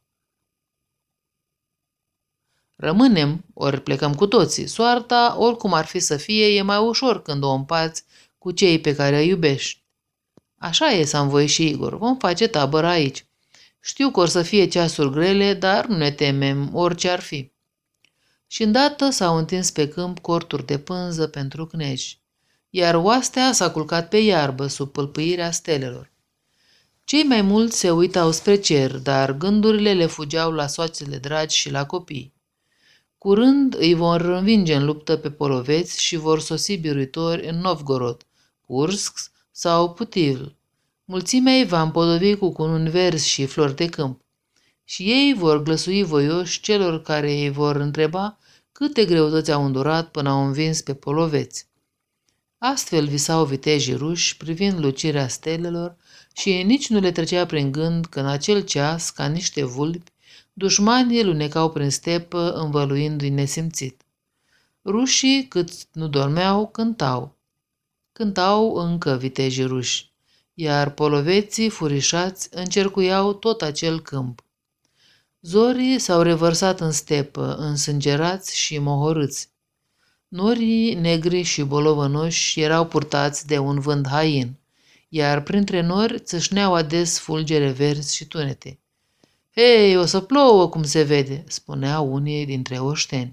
Rămânem, ori plecăm cu toții. Soarta, oricum ar fi să fie, e mai ușor când o împați cu cei pe care îi iubești. Așa e, s-a învoit și Igor, vom face tabără aici. Știu că or să fie ceasuri grele, dar nu ne temem, orice ar fi. Și îndată s-au întins pe câmp corturi de pânză pentru cneji, iar oastea s-a culcat pe iarbă sub pâlpâirea stelelor. Cei mai mulți se uitau spre cer, dar gândurile le fugeau la soacele dragi și la copii. Curând îi vor învinge în luptă pe poloveți și vor sosi biruitori în Novgorod, Kursk sau Putivl. Mulțimea îi va împodobi cu cununi verzi și flori de câmp. Și ei vor glăsui voioși celor care îi vor întreba câte greutăți au îndurat până au învins pe poloveți. Astfel visau vitejii ruși privind lucirea stelelor și nici nu le trecea prin gând că în acel ceas, ca niște vulpi, dușmanii lunecau prin stepă învăluindu-i nesimțit. Rușii, cât nu dormeau, cântau. Cântau încă vitejii ruși, iar poloveții furișați încercuiau tot acel câmp. Zorii s-au revărsat în stepă, însângerați și mohorâți. Norii negri și bolovănoși erau purtați de un vânt hain, iar printre nori țâșneau ades fulgere verzi și tunete. Hei, o să plouă, cum se vede, spuneau unii dintre oșteni.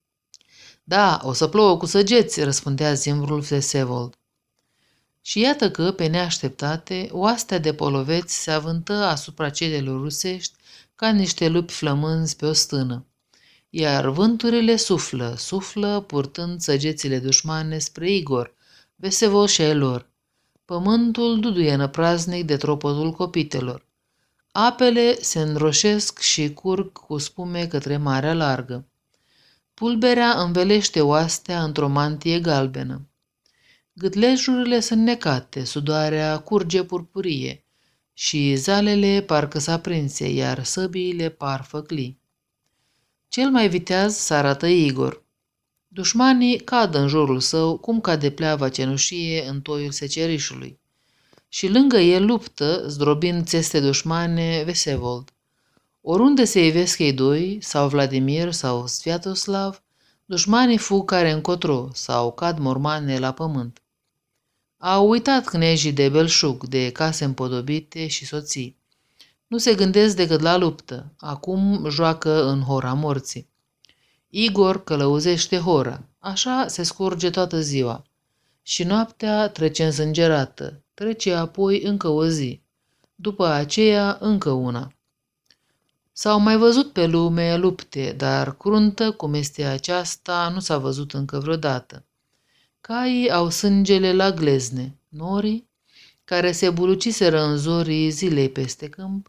Da, o să plouă cu săgeți, răspundea zimbrul Vesevold. Și iată că, pe neașteptate, oastea de poloveți se avântă asupra celelor rusești ca niște lupi flămânzi pe o stână. Iar vânturile suflă, suflă, purtând săgețile dușmane spre Igor, Vesevold și ai lor. Pământul duduie năpraznic de tropotul copitelor. Apele se înroșesc și curg cu spume către marea largă. Pulberea învelește oastea într-o mantie galbenă. Gâtlejurile sunt necate, sudoarea curge purpurie și zalele parcă s-a prinse, iar săbiile par făcli. Cel mai viteaz s-arată Igor. Dușmanii cad în jurul său, cum cade pleava cenușie în toiul secerișului. Și lângă el luptă, zdrobind țeste dușmane, Vesevold. Oriunde se ivesc ei doi, sau Vladimir sau Sviatoslav, dușmanii fug care încotro, sau cad mormane la pământ. Au uitat cnejii de belșug, de case împodobite și soții. Nu se gândesc decât la luptă, acum joacă în hora morții. Igor călăuzește hora, așa se scurge toată ziua. Și noaptea trece însângerată, trece apoi încă o zi, după aceea încă una. S-au mai văzut pe lume lupte, dar cruntă cum este aceasta nu s-a văzut încă vreodată. Caii au sângele la glezne, norii, care se buluciseră în zorii zilei peste câmp,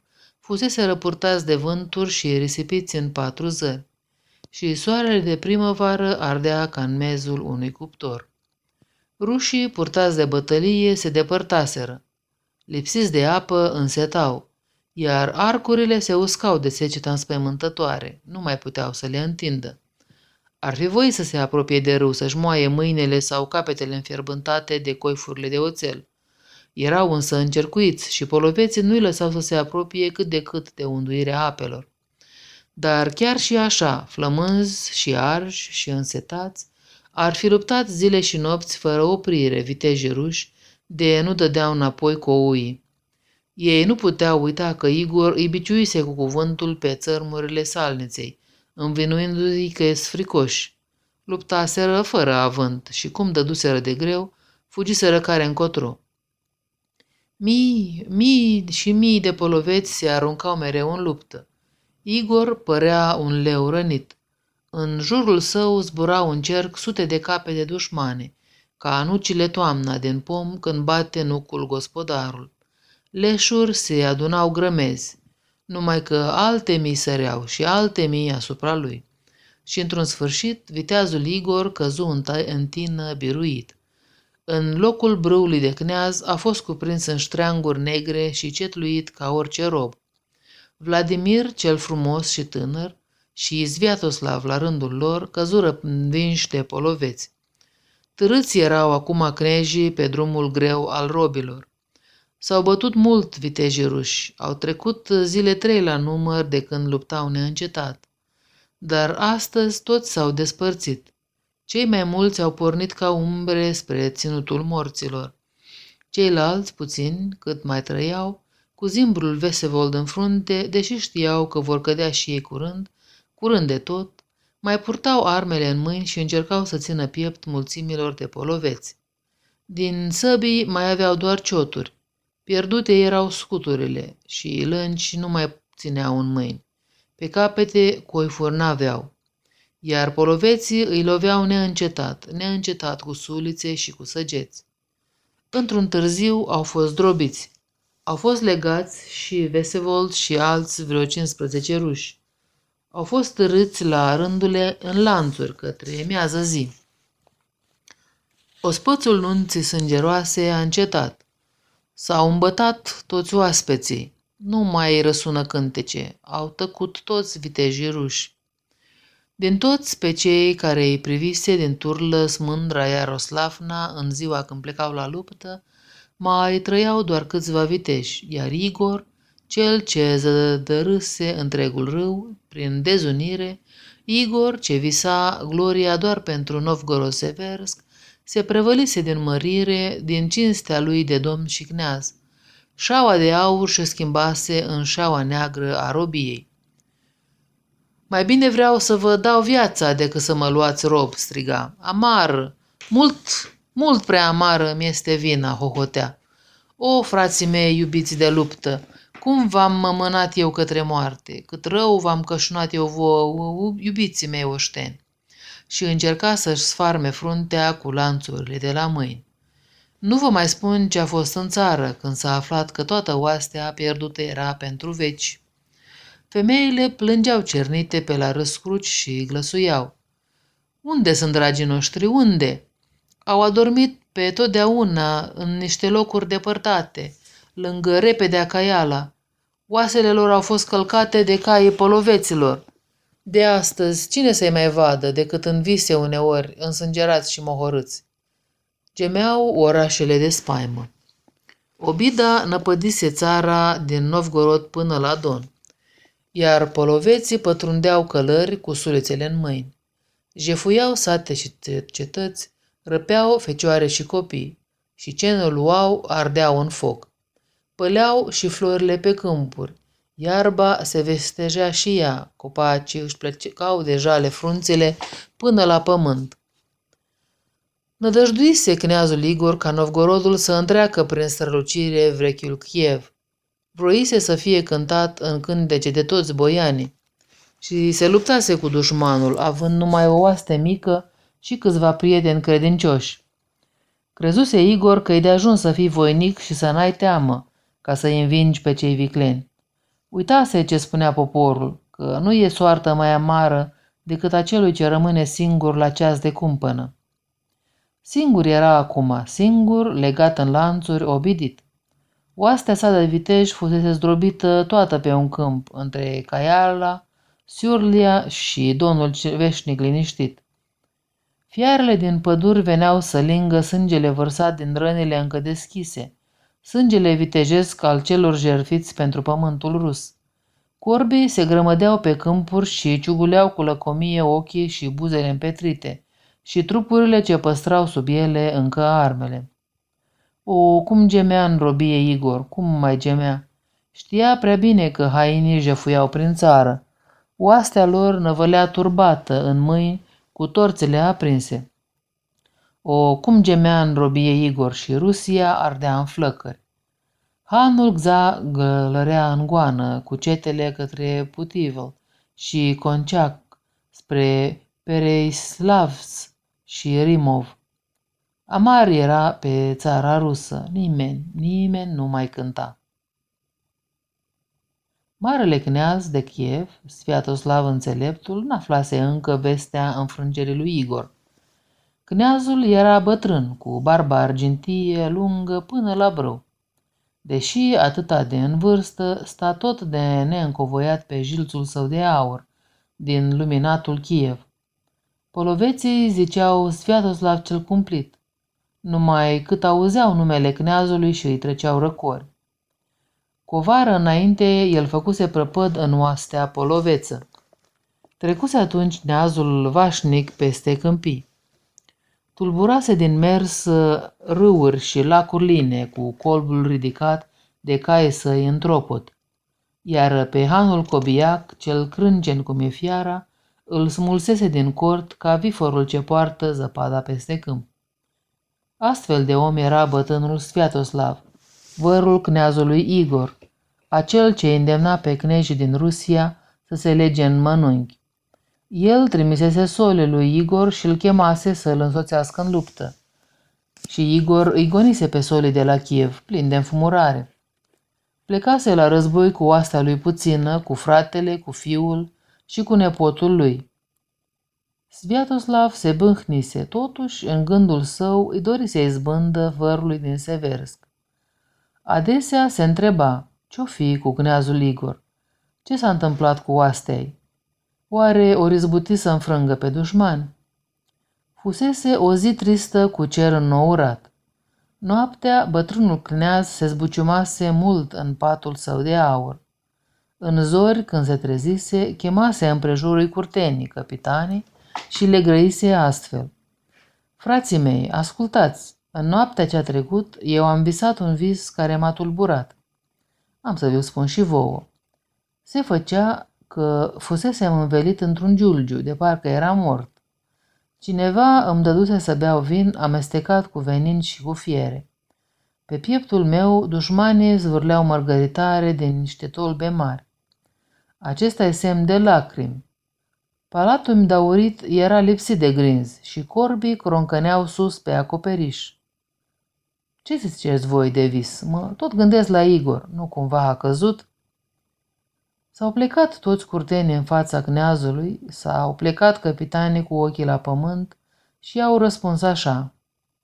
fusese răpurtați de vânturi și risipiți în patru zări, și soarele de primăvară ardea ca în mezul unui cuptor. Rușii, purtați de bătălie, se depărtaseră. Lipsiți de apă, însetau, iar arcurile se uscau de seceta înspăimântătoare, nu mai puteau să le întindă. Ar fi voit să se apropie de râu, să-și moaie mâinile sau capetele înfierbântate de coifurile de oțel. Erau însă încercuiți și poloveții nu-i lăsau să se apropie cât de cât de unduirea apelor. Dar chiar și așa, flămânzi și arși și însetați, ar fi luptat zile și nopți fără oprire vitejii ruși, de nu dădeau înapoi coui. Ei nu puteau uita că Igor îi biciuise cu cuvântul pe țărmurile salniței, învinuindu-i că e fricoși. Luptaseră fără avânt și cum dăduseră de greu, fugiseră care încotro. Mii, mii și mii de poloveți se aruncau mereu în luptă. Igor părea un leu rănit. În jurul său zburau în cerc sute de cape de dușmane, ca anucile toamna din pom când bate nucul gospodarul. Leșuri se adunau grămezi, numai că alte mii săreau și alte mii asupra lui. Și într-un sfârșit, viteazul Igor căzu în tină biruit. În locul brâului de cneaz a fost cuprins în ștreanguri negre și cetluit ca orice rob. Vladimir, cel frumos și tânăr, și Sviatoslav la rândul lor căzură învinși de poloveți. Târâți erau acum cnejii pe drumul greu al robilor. S-au bătut mult vitejii ruși, au trecut zile trei la număr de când luptau neîncetat. Dar astăzi toți s-au despărțit. Cei mai mulți au pornit ca umbre spre ținutul morților. Ceilalți, puțini, cât mai trăiau, cu zimbrul Vesevold în frunte, deși știau că vor cădea și ei curând, curând de tot, mai purtau armele în mâini și încercau să țină piept mulțimilor de poloveți. Din săbii mai aveau doar cioturi. Pierdute erau scuturile și lânci nu mai țineau în mâini. Pe capete coifuri n-aveau, iar poloveții îi loveau neîncetat, neîncetat cu sulițe și cu săgeți. Într-un târziu au fost drobiți. Au fost legați și Vesevold și alți vreo cincisprezece ruși. Au fost târâți la rândule în lanțuri către miază zi. Ospățul nunții sângeroase a încetat. S-au îmbătat toți oaspeții. Nu mai răsună cântece. Au tăcut toți vitejii ruși. Din toți pe cei care îi privise din turlă smândra Iaroslavna în ziua când plecau la luptă, mai trăiau doar câțiva viteși, iar Igor, cel ce zădărâse întregul râu, prin dezunire, Igor, ce visa gloria doar pentru Novgorod-Seversk, se prevălise din mărire, din cinstea lui de domn și cneaz. Șaua de aur se schimbase în șaua neagră a robiei. Mai bine vreau să vă dau viața decât să mă luați rob, striga. Amar, mult, mult prea amară mi-este vina, hohotea. O, frații mei iubiți de luptă, cum v-am mămânat eu către moarte, cât rău v-am cășunat eu vouă, iubiții mei oșteni. Și încerca să-și sfarme fruntea cu lanțurile de la mâini. Nu vă mai spun ce a fost în țară când s-a aflat că toată oastea pierdută era pentru veci. Femeile plângeau cernite pe la răscruci și glăsuiau. Unde sunt dragii noștri, unde? Au adormit pe totdeauna în niște locuri depărtate, lângă repedea caiala. Oasele lor au fost călcate de caii poloveților. De astăzi, cine să-i mai vadă decât în vise uneori, însângerați și mohorâți? Gemeau orașele de spaimă. Obida năpădise țara din Novgorod până la Don, iar poloveții pătrundeau călări cu sulițele în mâini. Jefuiau sate și cetăți, răpeau fecioare și copii și ce ne luau ardeau în foc. Păleau și florile pe câmpuri, iarba se vestejea și ea, copacii își plecau de jale frunțele până la pământ. Nădăjduise cneazul Igor ca Novgorodul să întreacă prin strălucire vechiul Kiev. Vroise să fie cântat în cântece de toți boianii și se luptase cu dușmanul, având numai o oaste mică și câțiva prieteni credincioși. Crezuse Igor că-i de ajuns să fii voinic și să n-ai teamă, ca să-i învingi pe cei vicleni. Uitase ce spunea poporul, că nu e soartă mai amară decât a celui ce rămâne singur la ceas de cumpănă. Singur era acum, singur, legat în lanțuri, obidit. Oastea sa de vitej fusese zdrobită toată pe un câmp, între Caiala, Siurlia și Domnul veșnic liniștit. Fiarele din păduri veneau să lingă sângele vărsat din rănile încă deschise, sângele vitejesc al celor jertfiți pentru pământul rus. Corbii se grămădeau pe câmpuri și ciuguleau cu lăcomie ochii și buzele împetrite și trupurile ce păstrau sub ele încă armele. O, cum gemea în robie Igor, cum mai gemea! Știa prea bine că hainii jefuiau prin țară. Oastea lor năvălea turbată în mâini cu torțele aprinse. O, cum gemea în robie Igor și Rusia ardea în flăcări. Hanul Gza gălărea în goană cu cetele către Putivl și Conciac spre Pereislavs și Rimov. Amar era pe țara rusă, nimeni, nimeni nu mai cânta. Marele kneaz de Kiev, Sviatoslav Înțeleptul, n-aflase încă vestea înfrângerii lui Igor. Kneazul era bătrân, cu barba argintie lungă până la brâu. Deși atâta de în vârstă, sta tot de neîncovoiat pe jilțul său de aur, din luminatul Kiev. Poloveții ziceau Sviatoslav cel cumplit, numai cât auzeau numele kneazului și îi treceau răcori. Cu o vară înainte, el făcuse prăpăd în oastea poloveță. Trecuse atunci neazul vașnic peste câmpii. Tulburase din mers râuri și lacuri line cu colbul ridicat de cai săi în tropot, iar pe hanul cobiac, cel crâncen cum e fiara, îl smulsese din cort ca viforul ce poartă zăpada peste câmp. Astfel de om era bătrânul Sviatoslav, vărul kneazului Igor, acel ce îndemna pe knejii din Rusia să se lege în mănunchi. El trimisese sole lui Igor și îl chemase să îl însoțească în luptă. Și Igor îi gonise pe sole de la Kiev, plin de înfumurare. Plecase la război cu oastea lui puțină, cu fratele, cu fiul și cu nepotul lui. Sviatoslav se bâhnise, totuși, în gândul său îi dori să izbândă vărului din Seversk. Adesea se întreba, ce-o fi cu kneazul Igor? Ce s-a întâmplat cu oastea-i? Oare o izbuti să înfrângă pe dușmani? Fusese o zi tristă cu cer înnourat. Noaptea, bătrânul kneaz se zbuciumase mult în patul său de aur. În zori, când se trezise, chemase împrejurul curtenii, capitanii, și le grăise astfel. Frații mei, ascultați, în noaptea ce-a trecut, eu am visat un vis care m-a tulburat. Am să vi-l spun și vouă. Se făcea că fusesem învelit într-un giulgiu, de parcă era mort. Cineva îmi dăduse să beau vin amestecat cu venin și cu fiere. Pe pieptul meu dușmanii zvârleau mărgăritare din niște tolbe mari. Acesta e semn de lacrimi. Palatul daurit era lipsit de grinzi și corbii croncăneau sus pe acoperiș. Ce ziceți voi de vis? Mă tot gândesc la Igor, nu cumva a căzut? S-au plecat toți curtenii în fața kneazului, s-au plecat capitanii cu ochii la pământ și au răspuns așa.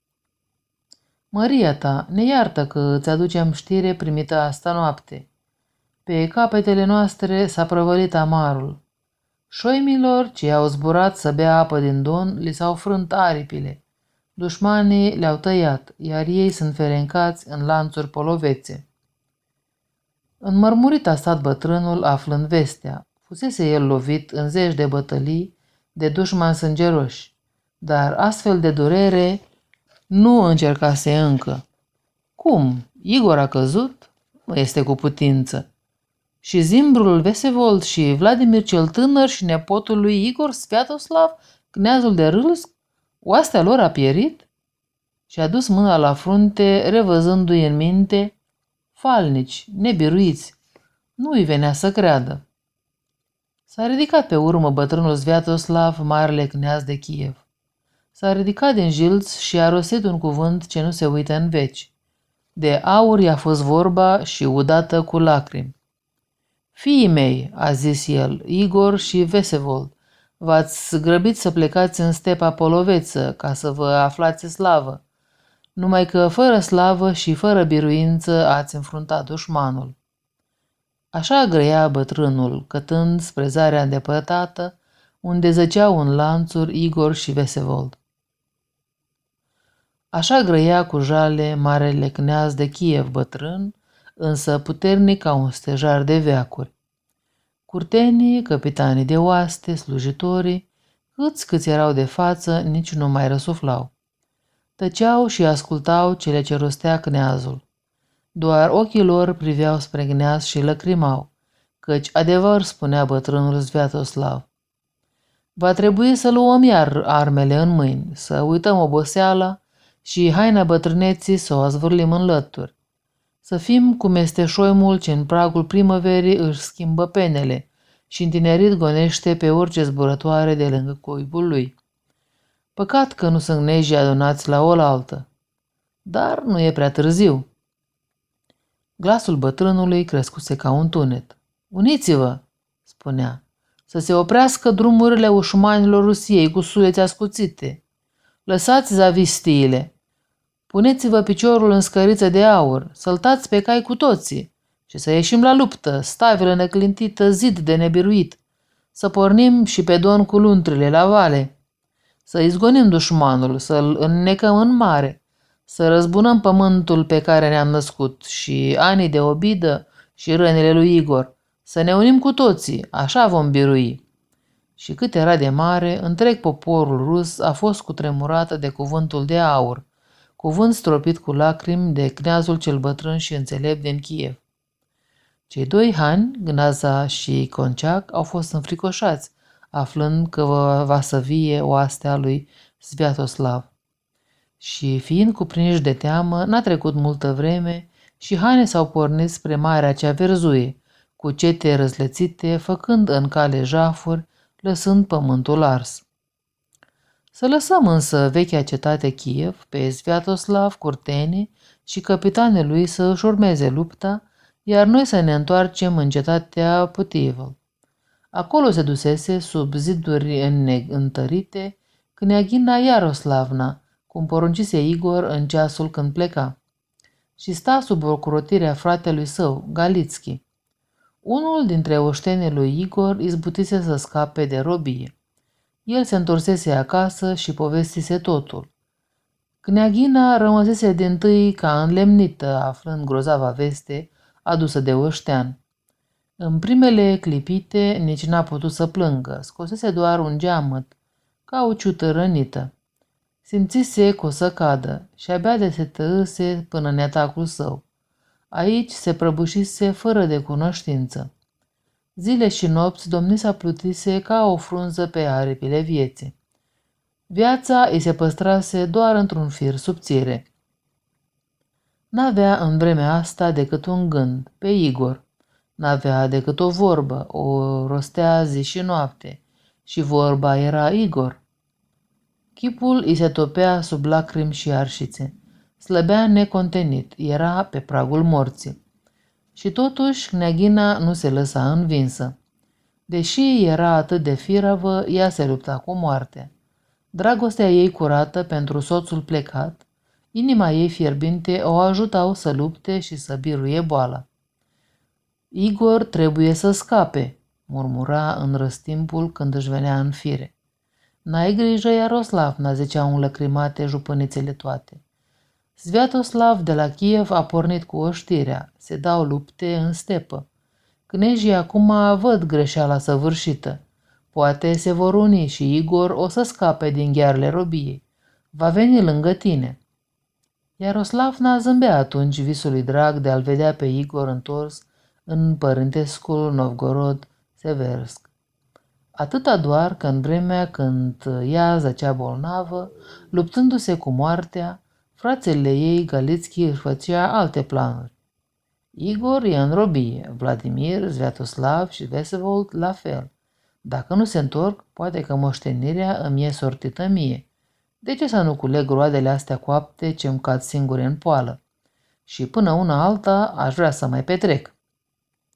Măria ta, ne iartă că îți aducem știre primită asta noapte. Pe capetele noastre s-a prăvălit amarul. Șoimilor ce au zburat să bea apă din Don, li s-au frânt aripile. Dușmanii le-au tăiat, iar ei sunt ferencați în lanțuri polovețe. Înmărmurit a stat bătrânul aflând vestea. Fusese el lovit în zeci de bătălii de dușmani sângeroși, dar astfel de durere nu încercase încă. Cum? Igor a căzut? Nu este cu putință. Și Zimbrul Vesevold și Vladimir cel Tânăr și nepotul lui Igor Sviatoslav, kneazul de Râlsk, oastea lor a pierit? Și-a dus mâna la frunte, revăzându-i în minte, falnici, nebiruiți, nu îi venea să creadă. S-a ridicat pe urmă bătrânul Sviatoslav, marele kneaz de Kiev. S-a ridicat din jilț și a rostit un cuvânt ce nu se uită în veci. De aur i-a fost vorba și udată cu lacrimi. Fiii mei, a zis el, Igor și Vesevold, v-ați grăbit să plecați în stepa poloveță ca să vă aflați slavă, numai că fără slavă și fără biruință ați înfruntat dușmanul. Așa grăia bătrânul, cătând spre zarea îndepărtată, unde zăceau în lanțuri Igor și Vesevold. Așa grăia cu jale marele cneaz de Kiev bătrân, însă puternic ca un stejar de veacuri. Curtenii, capitanii de oaste, slujitorii, câți câți erau de față, nici nu mai răsuflau. Tăceau și ascultau cele ce rostea cneazul. Doar ochii lor priveau spre cneaz și lăcrimau, căci adevăr spunea bătrânul Sviatoslav. Va trebui să luăm iar armele în mâini, să uităm oboseala și haina bătrâneții să o azvârlim în lături. Să fim cum este șoimul ce în pragul primăverii își schimbă penele și întinerit gonește pe orice zburătoare de lângă coibul lui. Păcat că nu sunt nejii adunați la oaltă, dar nu e prea târziu. Glasul bătrânului crescuse ca un tunet. Uniți-vă, spunea, să se oprească drumurile ușmanilor Rusiei cu suleți ascuțite. Lăsați zavistiile. Puneți-vă piciorul în scăriță de aur, săltați pe cai cu toții și să ieșim la luptă, stabilă neclintită, zid de nebiruit, să pornim și pe don cu luntrile la vale, să izgonim dușmanul, să-l înnecăm în mare, să răzbunăm pământul pe care ne-am născut și anii de obidă și rănile lui Igor, să ne unim cu toții, așa vom birui. Și cât era de mare, întreg poporul rus a fost cutremurată de cuvântul de aur, cuvânt stropit cu lacrimi de cneazul cel bătrân și înțelept din Kiev. Cei doi hani, Gnaza și Conciac, au fost înfricoșați, aflând că va să vie oastea lui Sviatoslav. Și fiind cuprinși de teamă, n-a trecut multă vreme și hanii s-au pornit spre marea cea verzuie, cu cete răzlețite, făcând în cale jafuri, lăsând pământul ars. Să lăsăm însă vechea cetate Kiev pe Sviatoslav, curtenii și capitanii lui să își urmeze lupta, iar noi să ne întoarcem în cetatea Putivul. Acolo se dusese, sub ziduri întărite, Kneagina Iaroslavna, cum poruncise Igor în ceasul când pleca, și sta sub ocrotirea fratelui său, Galitski. Unul dintre oștenii lui Igor izbutise să scape de robie. El se întorsese acasă și povestise totul. Kneagina rămăsese dintâi ca înlemnită, aflând grozava veste adusă de oștean. În primele clipite nici n-a putut să plângă, scosese doar un geamăt, ca o ciută rănită. Simțise că o să cadă și abia de se tăâse până în atacul său. Aici se prăbușise fără de cunoștință. Zile și nopți domnisa plutise ca o frunză pe aripile vieții. Viața îi se păstrase doar într-un fir subțire. N-avea în vremea asta decât un gând, pe Igor. N-avea decât o vorbă, o rostea zi și noapte, și vorba era Igor. Chipul îi se topea sub lacrimi și arșițe. Slăbea necontenit, era pe pragul morții. Și totuși Kneagina nu se lăsa învinsă. Deși era atât de firavă, ea se lupta cu moartea. Dragostea ei curată pentru soțul plecat, inima ei fierbinte o ajutau să lupte și să biruie boala. Igor trebuie să scape, murmura în răstimpul când își venea în fire. N-ai grijă, Iaroslavna, ziceau înlăcrimate jupânițele toate. Sviatoslav de la Kiev a pornit cu oștirea, se dau lupte în stepă. Cnejii acum văd greșeala săvârșită. Poate se vor uni și Igor o să scape din ghearele robiei. Va veni lângă tine. Iaroslavna zâmbea atunci visului drag de a-l vedea pe Igor întors în părintescul Novgorod Seversk. Atâta doar că în vremea când ea zăcea bolnavă, luptându-se cu moartea, fratele ei, Galitski, își făcea alte planuri. Igor e în robie, Vladimir, Sviatoslav și Vesevold la fel. Dacă nu se întorc, poate că moștenirea îmi e sortită mie. De ce să nu culeg roadele astea coapte ce-mi cad singure în poală? Și până una alta aș vrea să mai petrec.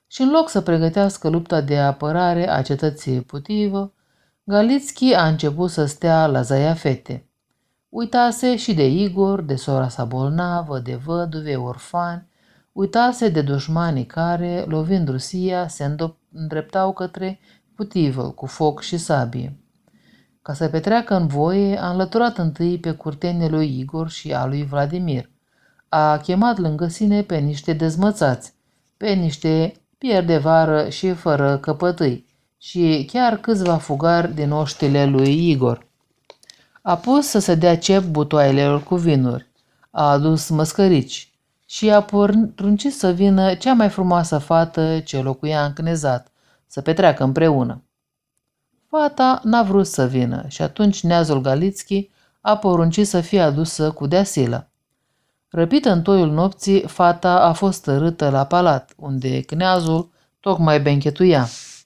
și în loc să pregătească lupta de apărare a cetății Putivă, Galitski a început să stea la zaia fete. Uitase și de Igor, de sora sa bolnavă, de văduve, orfani, uitase de dușmanii care, lovind Rusia, se îndreptau către Putivă cu foc și sabie. Ca să petreacă în voie, a înlăturat întâi pe curtenii lui Igor și a lui Vladimir. A chemat lângă sine pe niște dezmățați, pe niște pieri de vară și fără căpătâi și chiar câțiva fugari din oștile lui Igor. A pus să se dea cep butoailelor cu vinuri, a adus măscărici și a poruncit să vină cea mai frumoasă fată ce locuia în Cnezat, să petreacă împreună. Fata n-a vrut să vină și atunci neazul Galitski a poruncit să fie adusă cu deasilă. Răpită în toiul nopții, fata a fost tărâtă la palat, unde cneazul tocmai benchetuia.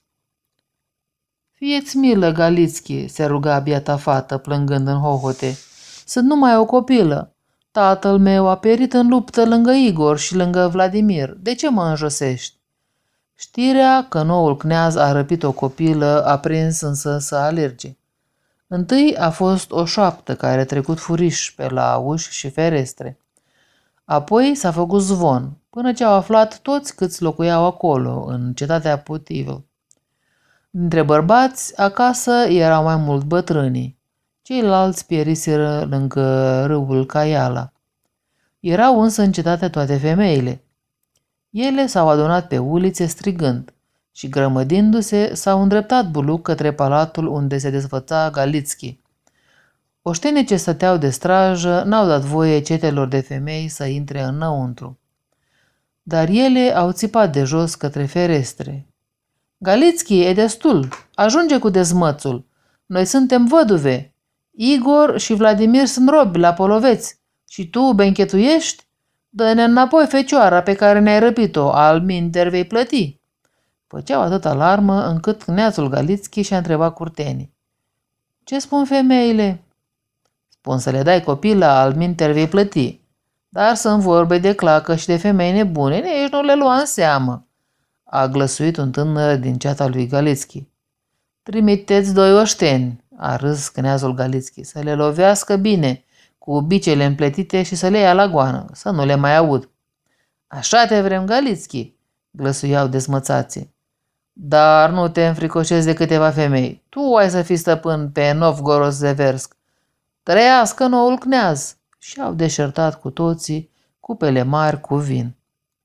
Fie-ți milă, Galitski, se ruga biata fată, plângând în hohote. Sunt numai o copilă. Tatăl meu a pierit în luptă lângă Igor și lângă Vladimir. De ce mă înjosești? Știrea că noul cneaz a răpit o copilă a prins însă să alerge. Întâi a fost o șoaptă care a trecut furiș pe la uși și ferestre. Apoi s-a făcut zvon, până ce au aflat toți câți locuiau acolo, în cetatea Putivă. Dintre bărbați, acasă erau mai mult bătrânii. Ceilalți pieriseră lângă râul Caiala. Erau însă în cetate toate femeile. Ele s-au adunat pe ulițe strigând și, grămădindu-se, s-au îndreptat buluc către palatul unde se desfăța Galitski. Oștenii ce stăteau de strajă n-au dat voie cetelor de femei să intre înăuntru. Dar ele au țipat de jos către ferestre. Galitski, e destul, ajunge cu dezmățul. Noi suntem văduve. Igor și Vladimir sunt robi la poloveți. Și tu benchetuiești? Dă-ne înapoi fecioara pe care ne-ai răpit-o, alminter vei plăti. Făceau atât alarmă încât cneazul Galitski și-a întrebat curtenii. Ce spun femeile? Spun să le dai copila, alminter vei plăti. Dar sunt vorbe de clacă și de femei nebune, nici nu le lua în seamă, a glăsuit un tânăr din ceata lui Galitski. Trimiteți doi oșteni, a râs cneazul Galitski, să le lovească bine, cu bicele împletite și să le ia la goană, să nu le mai aud. Așa te vrem, Galitski, glăsuiau dezmățații. Dar nu te înfricoșezi de câteva femei. Tu ai să fii stăpân pe Novgorod-Seversk. Trăiască noul cneaz! Și au deșertat cu toții cupele mari cu vin.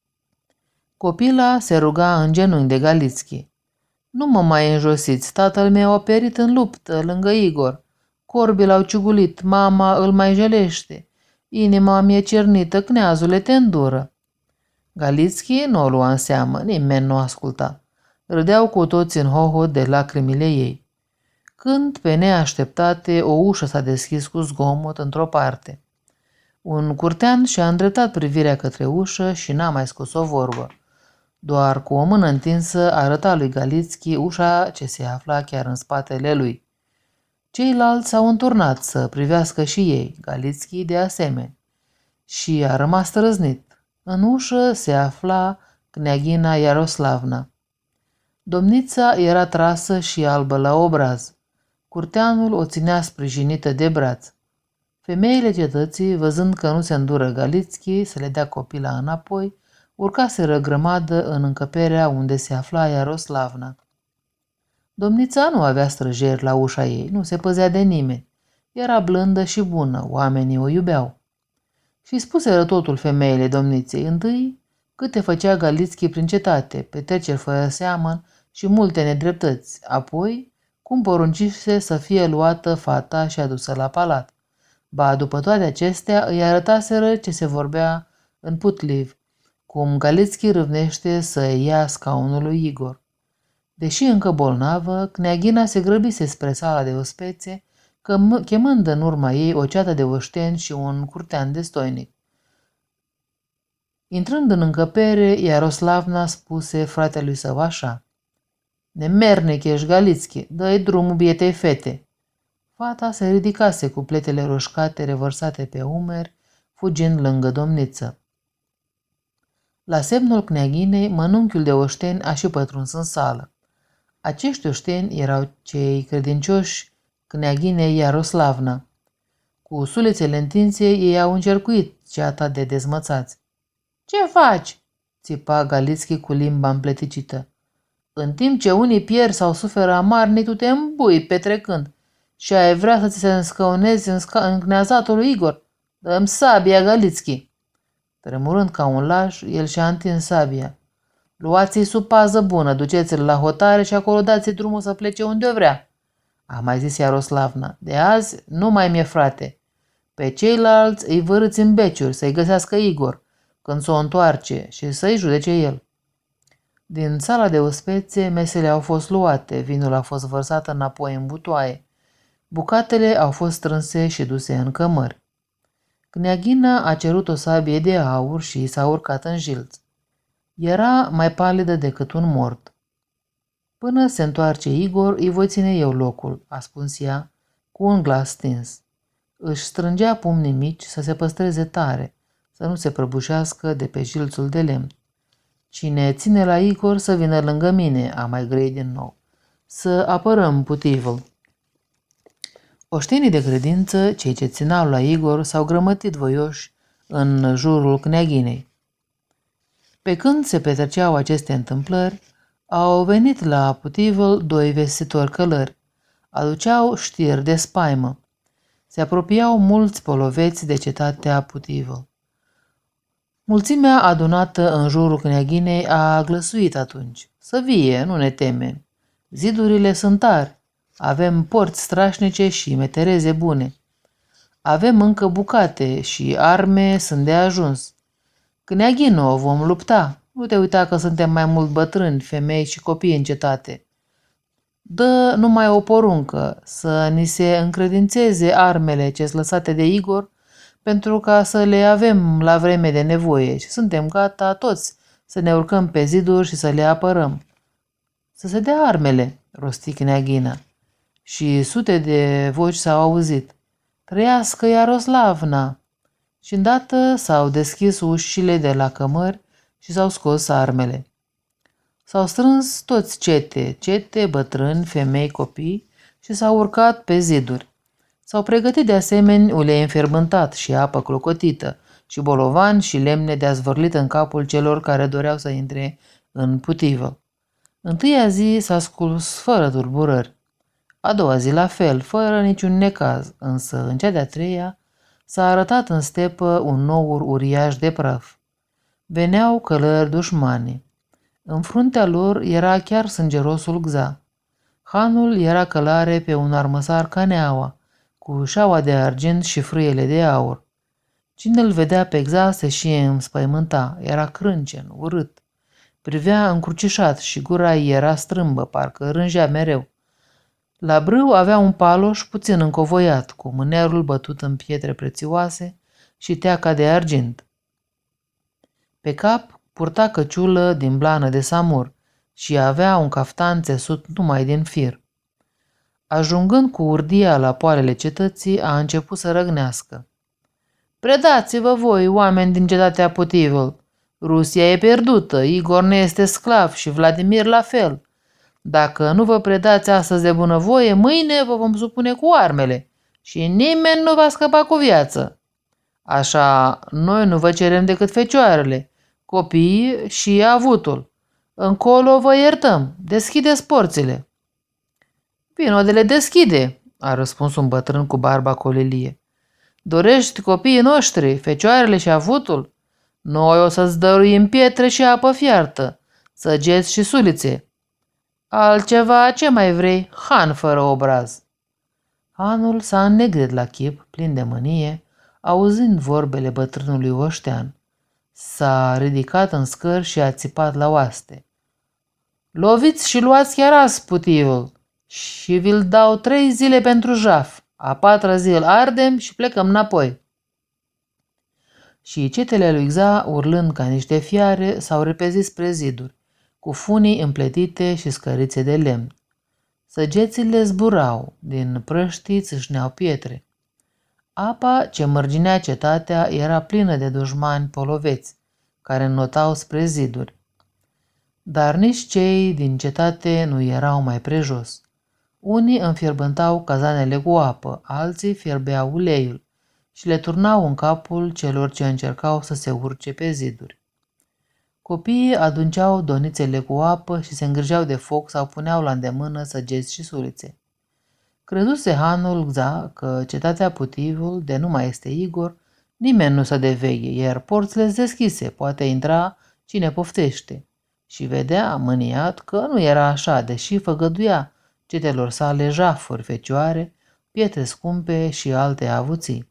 Copila se ruga în genunchi de Galitski. Nu mă mai înjosiți, tatăl meu a pierit în luptă lângă Igor. Corbii l-au ciugulit, mama îl mai jelește. Inima mi-e cernită, cneazule, te îndură. Galitski nu o lua în seamă, nimeni nu asculta. Râdeau cu toți în hohot de lacrimile ei. Când, pe neașteptate, o ușă s-a deschis cu zgomot într-o parte. Un curtean și-a îndreptat privirea către ușă și n-a mai scos o vorbă. Doar cu o mână întinsă arăta lui Galitski ușa ce se afla chiar în spatele lui. Ceilalți s-au înturnat să privească și ei, Galitski de asemenea, și a rămas trăznit. În ușă se afla Kneagina Iaroslavna. Domnița era trasă și albă la obraz. Curteanul o ținea sprijinită de braț. Femeile cetății, văzând că nu se îndură Galitski să le dea copila înapoi, urcaseră grămadă în încăperea unde se afla Iaroslavna. Domnița nu avea străjeri la ușa ei, nu se păzea de nimeni. Era blândă și bună, oamenii o iubeau. Și spuseră totul femeile domniței. Întâi, câte făcea Galitski prin cetate, petreceri fără seamăn și multe nedreptăți. Apoi, cum poruncise să fie luată fata și adusă la palat. Ba, după toate acestea, îi arătaseră ce se vorbea în Putliv, cum Galitski râvnește să ia scaunul lui Igor. Deși încă bolnavă, Kneagina se grăbise spre sala de ospețe, chemând în urma ei o ceată de oșteni și un curtean destoinic. Intrând în încăpere, Iaroslavna spuse fratelui său așa: Nemernic ești, Galitski, dă-i drumul bietei fete. Fata se ridicase cu pletele roșcate revărsate pe umeri, fugind lângă domniță. La semnul Kneaginei, mănunchiul de oșteni a și pătruns în sală. Acești oșteni erau cei credincioși Kneaginei Iaroslavna. Cu sulițele întinse, ei au încercuit ceata de dezmățați. Ce faci?" țipa Galitski cu limba împleticită. În timp ce unii pierd sau suferă amarnic, tu te îmbui petrecând și ai vrea să ți se înscăunezi în, sca- în cneazatul lui Igor. Dă-mi sabia, Galitski." Tremurând ca un laș, el și-a întins sabia. Luați-i sub pază bună, duceți-l la hotare și acolo dați-i drumul să plece unde o vrea, a mai zis Iaroslavna. De azi nu mai mi-e frate. Pe ceilalți îi vărâți în beciuri să-i găsească Igor când s-o întoarce și să-i judece el. Din sala de ospețe, mesele au fost luate, vinul a fost vărsat înapoi în butoaie. Bucatele au fost strânse și duse în cămări. Kneagina a cerut o sabie de aur și i s-a urcat în jilț. Era mai palidă decât un mort. Până se întoarce Igor, îi voi ține eu locul, a spus ea, cu un glas stins. Își strângea pumnii mici să se păstreze tare, să nu se prăbușească de pe jilțul de lemn. Cine ține la Igor să vină lângă mine, a mai grăit din nou. Să apărăm Putivul. Oștenii de credință, cei ce țineau la Igor, s-au grămătit voioși în jurul Kneaginei. Pe când se petreceau aceste întâmplări, au venit la Putivul doi vestitori călări. Aduceau știri de spaimă. Se apropiau mulți poloveți de cetatea Putivul. Mulțimea adunată în jurul Kneaginei a glăsuit atunci. Să vie, nu ne temem. Zidurile sunt tari. Avem porți strașnice și metereze bune. Avem încă bucate și arme sunt de ajuns. Kneagino, vom lupta. Nu te uita că suntem mai mult bătrâni, femei și copii în cetate. Dă numai o poruncă, să ni se încredințeze armele ce-s lăsate de Igor, pentru ca să le avem la vreme de nevoie și suntem gata toți să ne urcăm pe ziduri și să le apărăm. Să se dea armele, rosti Kneagina. Și sute de voci s-au auzit. Trăiască Iaroslavna! Și îndată s-au deschis ușile de la cămări și s-au scos armele. S-au strâns toți cete, cete, bătrâni, femei, copii și s-au urcat pe ziduri. S-au pregătit de asemenea ulei înfierbântat și apă clocotită și bolovan și lemne de azvârlit în capul celor care doreau să intre în Putivă. Întâia zi s-a scurs fără tulburări. A doua zi la fel, fără niciun necaz, însă în cea de-a treia s-a arătat în stepă un nour uriaș de praf. Veneau călări dușmani. În fruntea lor era chiar sângerosul Gza. Hanul era călare pe un armăsar caneaua, cu șaua de argint și frâiele de aur. Cine îl vedea pe Gza se și înspăimânta, era crâncen, urât. Privea încrucișat și gura ei era strâmbă, parcă rângea mereu. La brâu avea un paloș puțin încovoiat, cu mânerul bătut în pietre prețioase și teaca de argint. Pe cap purta căciulă din blană de samur și avea un caftan țesut numai din fir. Ajungând cu urdia la poalele cetății, a început să răgnească. Predați-vă voi, oameni din cetatea Putivul! Rusia e pierdută, Igor ne este sclav și Vladimir la fel. Dacă nu vă predați astăzi de bunăvoie, mâine vă vom supune cu armele și nimeni nu va scăpa cu viață. Așa, noi nu vă cerem decât fecioarele, copiii și avutul. Încolo vă iertăm, deschideți porțile. Vino de le deschide, a răspuns un bătrân cu barba colilie. Dorești copiii noștri, fecioarele și avutul? Noi o să-ți dăruim pietre și apă fiartă, săgeți și sulițe. Altceva, ce mai vrei, Han fără obraz. Hanul s-a înnegrit la chip, plin de mânie, auzind vorbele bătrânului oștean. S-a ridicat în scări și a țipat la oaste. Loviți și luați chiar azi Putivul și vi-l dau trei zile pentru jaf. A patra zi îl ardem și plecăm înapoi. Și cetele lui Gza, urlând ca niște fiare, s-au repezit spre ziduri, cu funii împletite și scărițe de lemn. Săgețile zburau, din prăștii țâșneau pietre. Apa ce mărginea cetatea era plină de dușmani poloveți, care înnotau spre ziduri. Dar nici cei din cetate nu erau mai prejos. Unii înfierbântau cazanele cu apă, alții fierbeau uleiul și le turnau în capul celor ce încercau să se urce pe ziduri. Copiii adunceau donițele cu apă și se îngrijeau de foc sau puneau la îndemână săgeți și sulițe. Crezuse hanul Gza că cetatea Putivul, de nu mai este Igor, nimeni nu se deveghe, iar porțile deschise, poate intra cine poftește. Și vedea, mâniat, că nu era așa, deși făgăduia cetelor sale jafuri, fecioare, pietre scumpe și alte avuții.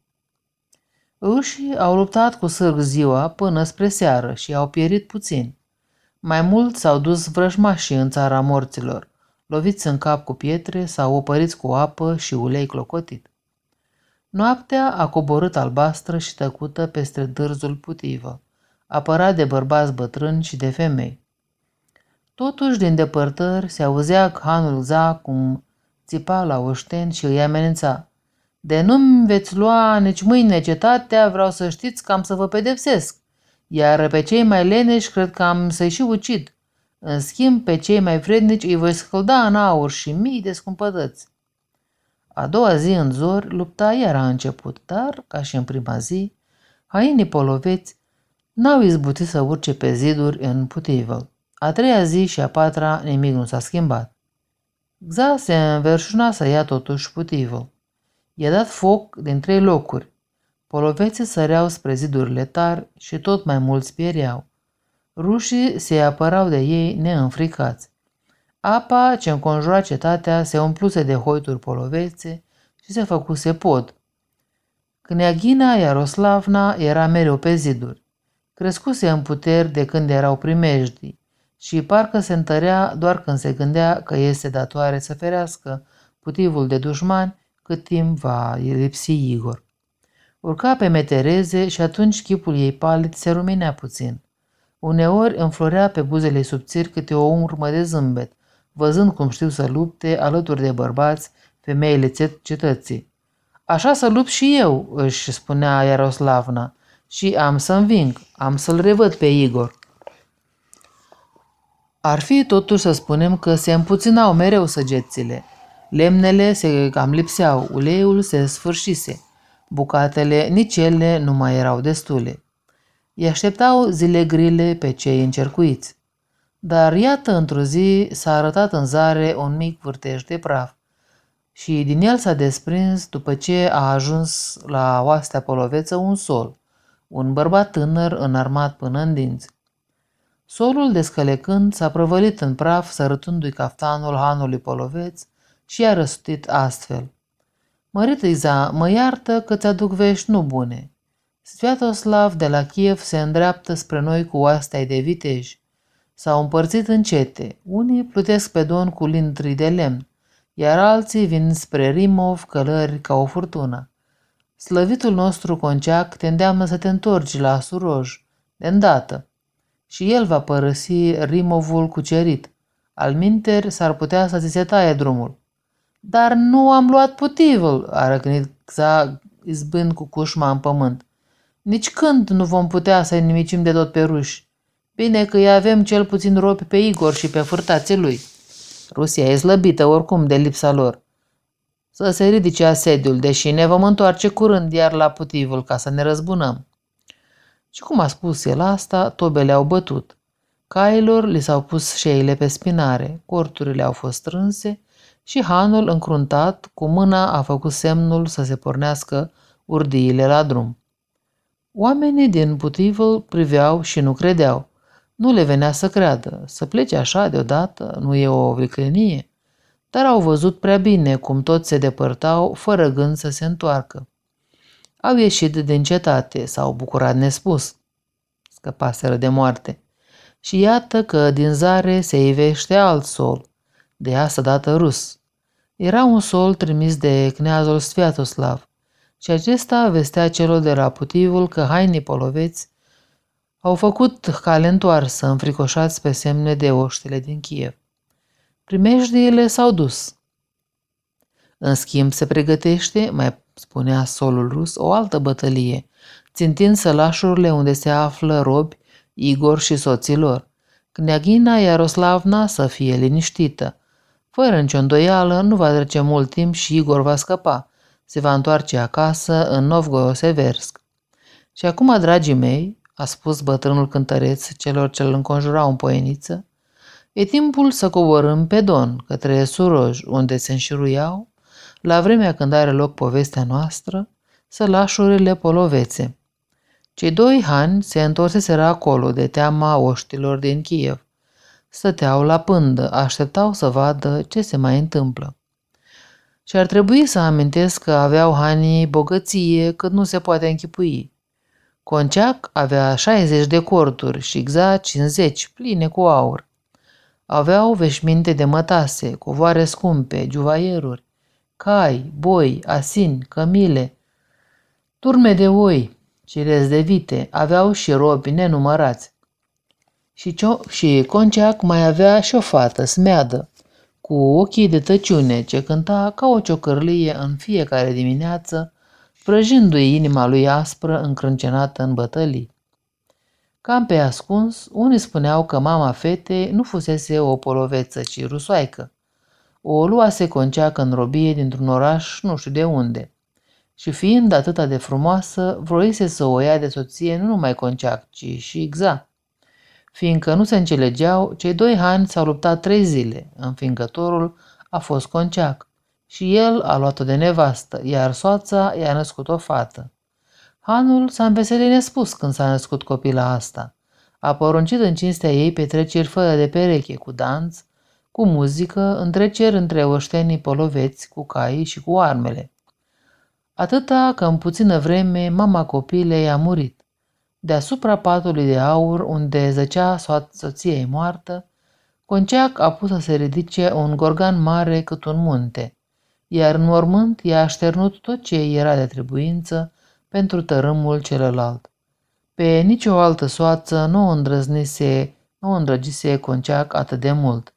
Rușii au luptat cu sârg ziua până spre seară și au pierit puțin. Mai mult s-au dus vrăjmașii în țara morților, loviți în cap cu pietre sau opăriți cu apă și ulei clocotit. Noaptea a coborât albastră și tăcută peste dârzul Putivă, apărat de bărbați bătrâni și de femei. Totuși, din depărtări, se auzea hanul Gza cum țipa la oșteni și îi amenința. De nu-mi veți lua nici mâine cetatea, vreau să știți că am să vă pedepsesc, iar pe cei mai leneși cred că am să-i și ucid. În schimb, pe cei mai vrednici îi voi scălda în aur și mii de scumpătăți. A doua zi în zori, lupta iar a început, dar, ca și în prima zi, hainii poloveți n-au izbutit să urce pe ziduri în Putivă. A treia zi și a patra nimic nu s-a schimbat. Gza se înverșuna să ia totuși Putivă. I-a dat foc din trei locuri. Poloveții săreau spre zidurile tari și tot mai mulți piereau. Rușii se apărau de ei neînfricați. Apa ce înconjura cetatea se umpluse de hoituri polovețe și se făcuse pod. Kneaghina Iaroslavna era mereu pe ziduri. Crescuse în puteri de când erau primejdii și parcă se întărea doar când se gândea că este datoare să ferească Putivul de dușmani cât timp va lipsi Igor. Urca pe metereze și atunci chipul ei palid se rumenea puțin. Uneori înflorea pe buzele subțiri câte o urmă de zâmbet, văzând cum știu să lupte alături de bărbați femeile cetății. Așa să lupt și eu, își spunea Iaroslavna, și am să înving, am să-l revăd pe Igor. Ar fi totuși să spunem că se împuținau mereu săgețile. Lemnele se cam lipseau, uleiul se sfârșise, bucatele nici ele nu mai erau destule. Îi așteptau zile grile pe cei încercuiți. Dar iată, într-o zi s-a arătat în zare un mic vârtej de praf și din el s-a desprins, după ce a ajuns la oastea poloveță, un sol, un bărbat tânăr înarmat până în dinți. Solul, descălecând, s-a prăvălit în praf, sărătându-i caftanul hanului poloveț și i-a răstit astfel. Mărite Gza, mă iartă că ți-aduc vești nu bune. Sviatoslav de la Kiev se îndreaptă spre noi cu oastea de viteji. S-au împărțit în cete, unii plutesc pe don cu lintri de lemn, iar alții vin spre Rimov călări ca o furtună. Slăvitul nostru Conciac te îndeamnă să te întorci la Suroj, de îndată, și el va părăsi Rimovul cucerit. Alminteri s-ar putea să ți se taie drumul. Dar nu am luat Putivul, a răcnit Gza, izbând cu cușma în pământ. Nici când nu vom putea să-i nimicim de tot pe ruși. Bine că îi avem cel puțin robi pe Igor și pe fârtații lui. Rusia e slăbită oricum de lipsa lor. Să se ridice asediul, deși ne vom întoarce curând iar la Putivul ca să ne răzbunăm. Și cum a spus el asta, tobele au bătut. Cailor li s-au pus șeile pe spinare, corturile au fost strânse și hanul, încruntat, cu mâna a făcut semnul să se pornească urdiile la drum. Oamenii din Putivul priveau și nu credeau. Nu le venea să creadă. Să plece așa deodată nu e o viclenie. Dar au văzut prea bine cum toți se depărtau fără gând să se întoarcă. Au ieșit din cetate, s-au bucurat nespus. Scăpaseră de moarte. Și iată că din zare se ivește alt sol, de asta dată rus. Era un sol trimis de kneazul Sviatoslav și acesta vestea celor de la Putivul că hainii poloveți au făcut cale întoarsă, înfricoșați pe semne de oștile din Kiev. Primejdiile s-au dus. În schimb se pregătește, mai spunea solul rus, o altă bătălie, țintind sălașurile unde se află robi Igor și soții lor. Kneagina Iaroslavna să fie liniștită. Fără nicio îndoială, nu va trece mult timp și Igor va scăpa. Se va întoarce acasă în Novgorod-Seversk. Și acum, dragii mei, a spus bătrânul cântăreț celor ce îl înconjurau în poieniță, e timpul să coborâm pe Don, către Suroj, unde se înșiruiau, la vremea când are loc povestea noastră, sălașurile polovețe. Cei doi hani se întorseseră acolo de teama oștilor din Kiev. Stăteau la pândă, așteptau să vadă ce se mai întâmplă. Și ar trebui să amintesc că aveau hanii bogăție cât nu se poate închipui. Conciac avea șaizeci de corturi și Gza cincizeci, pline cu aur. Aveau veșminte de mătase, covoare scumpe, juvaieruri, cai, boi, asini, cămile, turme de oi, cirezi de vite, aveau și robi nenumărați. Și, cio- și Conciac mai avea și o fată smeadă, cu ochii de tăciune, ce cânta ca o ciocârlie în fiecare dimineață, prăjindu-i inima lui aspră încrâncenată în bătălii. Cam pe ascuns, unii spuneau că mama fetei nu fusese o poloveță, ci rusoaică. O luase Conciac în robie dintr-un oraș nu știu de unde. Și fiind atâta de frumoasă, vroise să o ia de soție nu numai Conciac, ci și Gza. Fiindcă nu se înțelegeau, cei doi hani s-au luptat trei zile. Înfingătorul a fost Conciac și el a luat-o de nevastă, iar soața i-a născut o fată. Hanul s-a înveselit nespus când s-a născut copila asta. A poruncit în cinstea ei petreceri fără de pereche, cu dans, cu muzică, întreceri între oștenii poloveți, cu caii și cu armele. Atâta că în puțină vreme mama copilei a murit. Deasupra patului de aur, unde zăcea soția ei moartă, Conciac a pus să se ridice un gorgan mare cât un munte, iar în mormânt i-a așternut tot ce era de trebuință pentru tărâmul celălalt. Pe nicio altă soață nu îndrăznise, nu îndrăgise Conciac atât de mult.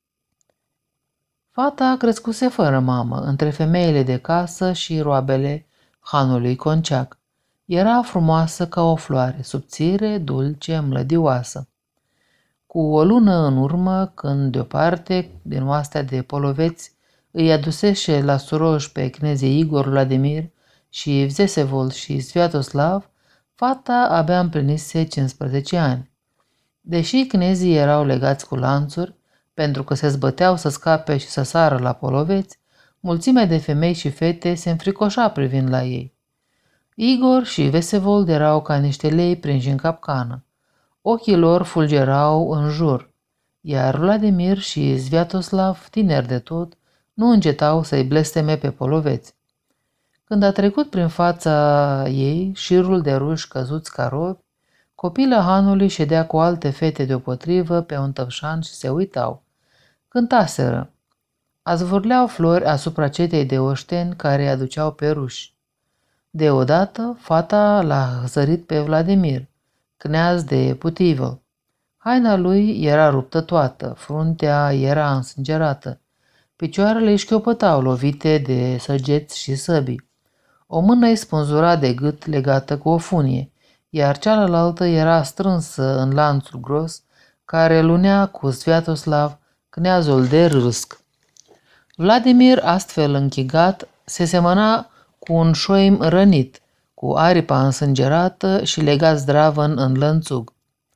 Fata crescuse fără mamă, între femeile de casă și roabele hanului Conciac. Era frumoasă ca o floare, subțire, dulce, mlădioasă. Cu o lună în urmă, când deoparte din oastea de poloveți îi adusese la Suroj pe cnezii Igor, Vladimir și Vsevol și Sviatoslav, fata abia împlinise cincisprezece ani. Deși cnezii erau legați cu lanțuri, pentru că se zbăteau să scape și să sară la poloveți, mulțimea de femei și fete se înfricoșa privind la ei. Igor și Vsevold erau ca niște lei prinși în capcană. Ochii lor fulgerau în jur, iar Vladimir și Sviatoslav, tineri de tot, nu încetau să-i blesteme pe poloveți. Când a trecut prin fața ei șirul de ruși căzuți ca robi, copila hanului ședea cu alte fete deopotrivă pe un tăvșan și se uitau. Cântaseră. Azvârleau flori asupra cetei de oșteni care îi aduceau pe ruși. Deodată, fata l-a zărit pe Vladimir, cneaz de Putivă. Haina lui era ruptă toată, fruntea era însângerată. Picioarele îi șchiopătau lovite de săgeți și săbii. O mână îi spânzura de gât legată cu o funie, iar cealaltă era strânsă în lanțul gros care îl unea cu Sviatoslav, cneazul de Râsc. Vladimir, astfel închigat, se semăna cu un șoim rănit, cu aripa însângerată și legat zdravăn în lănțug.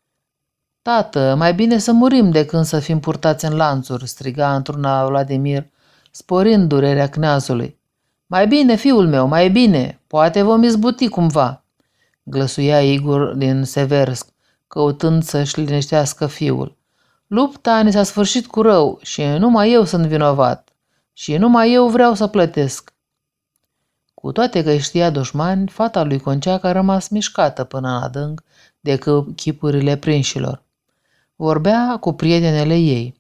Tată, mai bine să murim decât să fim purtați în lanțuri, striga într-una Vladimir, sporind durerea cneazului. Mai bine, fiul meu, mai bine, poate vom izbuti cumva, glăsuia Igor din Seversk, căutând să-și liniștească fiul. Lupta ne s-a sfârșit cu rău și numai eu sunt vinovat și numai eu vreau să plătesc. Cu toate că îi știa dușmani, fata lui Conciac a rămas mișcată până în adânc de chipurile prinșilor. Vorbea cu prietenele ei.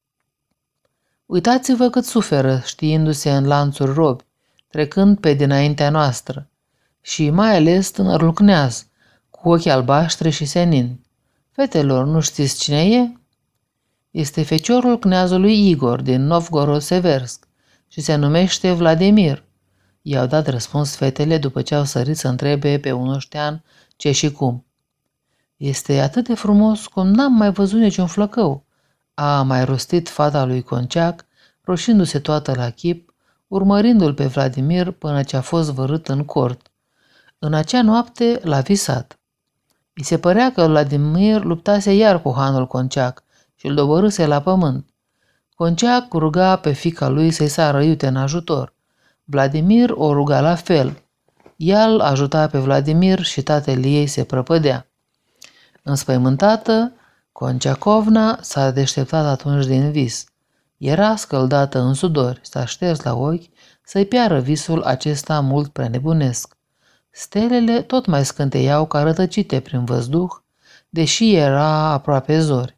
Uitați-vă cât suferă știindu-se în lanțuri robi, trecând pe dinaintea noastră, și mai ales tânărul cneaz, cu ochi albaștri și senin. Fetelor, nu știți cine e? Este feciorul cneazului Igor din Novgorod-Seversk și se numește Vladimir. I-au dat răspuns fetele după ce au sărit să întrebe pe un oștean ce și cum. Este atât de frumos cum n-am mai văzut niciun flăcău, a mai rostit fata lui Conciac, roșindu-se toată la chip, urmărindu-l pe Vladimir până ce a fost vărât în cort. În acea noapte l-a visat. I se părea că Vladimir luptase iar cu hanul Conciac și îl doborâse la pământ. Conciac ruga pe fiica lui să-i sară iute în ajutor. Vladimir o ruga la fel. Ea îl ajuta pe Vladimir și tatăl ei se prăpădea. Înspăimântată, Conciacovna s-a deșteptat atunci din vis. Era scăldată în sudori, s-a șters la ochi să-i piară visul acesta mult prea nebunesc. Stelele tot mai scânteiau ca rătăcite prin văzduh, deși era aproape zori.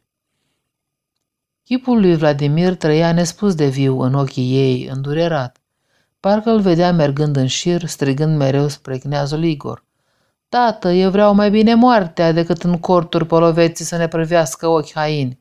Chipul lui Vladimir trăia nespus de viu în ochii ei, îndurerat. Parcă îl vedea mergând în șir, strigând mereu spre kneazul Igor. Tată, eu vreau mai bine moartea decât în corturi poloveții să ne privească ochi haini.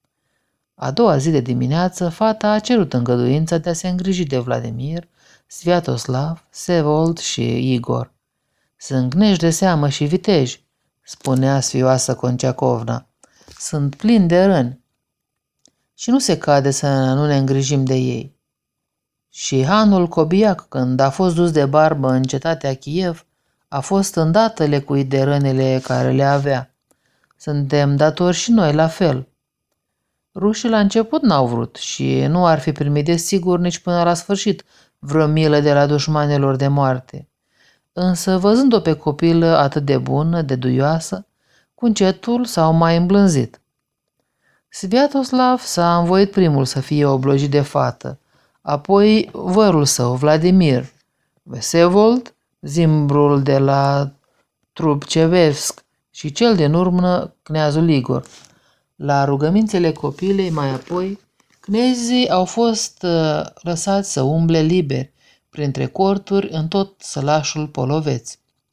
A doua zi de dimineață, fata a cerut îngăduința de a se îngriji de Vladimir, Sviatoslav, Sevold și Igor. Sunt gnești de seamă și viteji, spunea sfioasă Conciacovna. Sunt plini de răni și nu se cade să nu ne îngrijim de ei. Și hanul Cobiac, când a fost dus de barbă în cetatea Kiev, a fost îndată lecuit de rănile care le avea. Suntem datori și noi la fel. Rușii la început n-au vrut și nu ar fi primit de sigur nici până la sfârșit vreo milă de la dușmanilor de moarte. Însă, văzând-o pe copilă atât de bună, de duioasă, cu încetul s-au mai îmblânzit. Sviatoslav s-a învoit primul să fie oblojit de fată, apoi vărul său, Vladimir, Vesevold, zimbrul de la Trubcevevsk și cel din urmă, kneazul Igor. La rugămințele copilei mai apoi, cnezii au fost uh, lăsați să umble liberi printre corturi în tot sălașul Poloveț.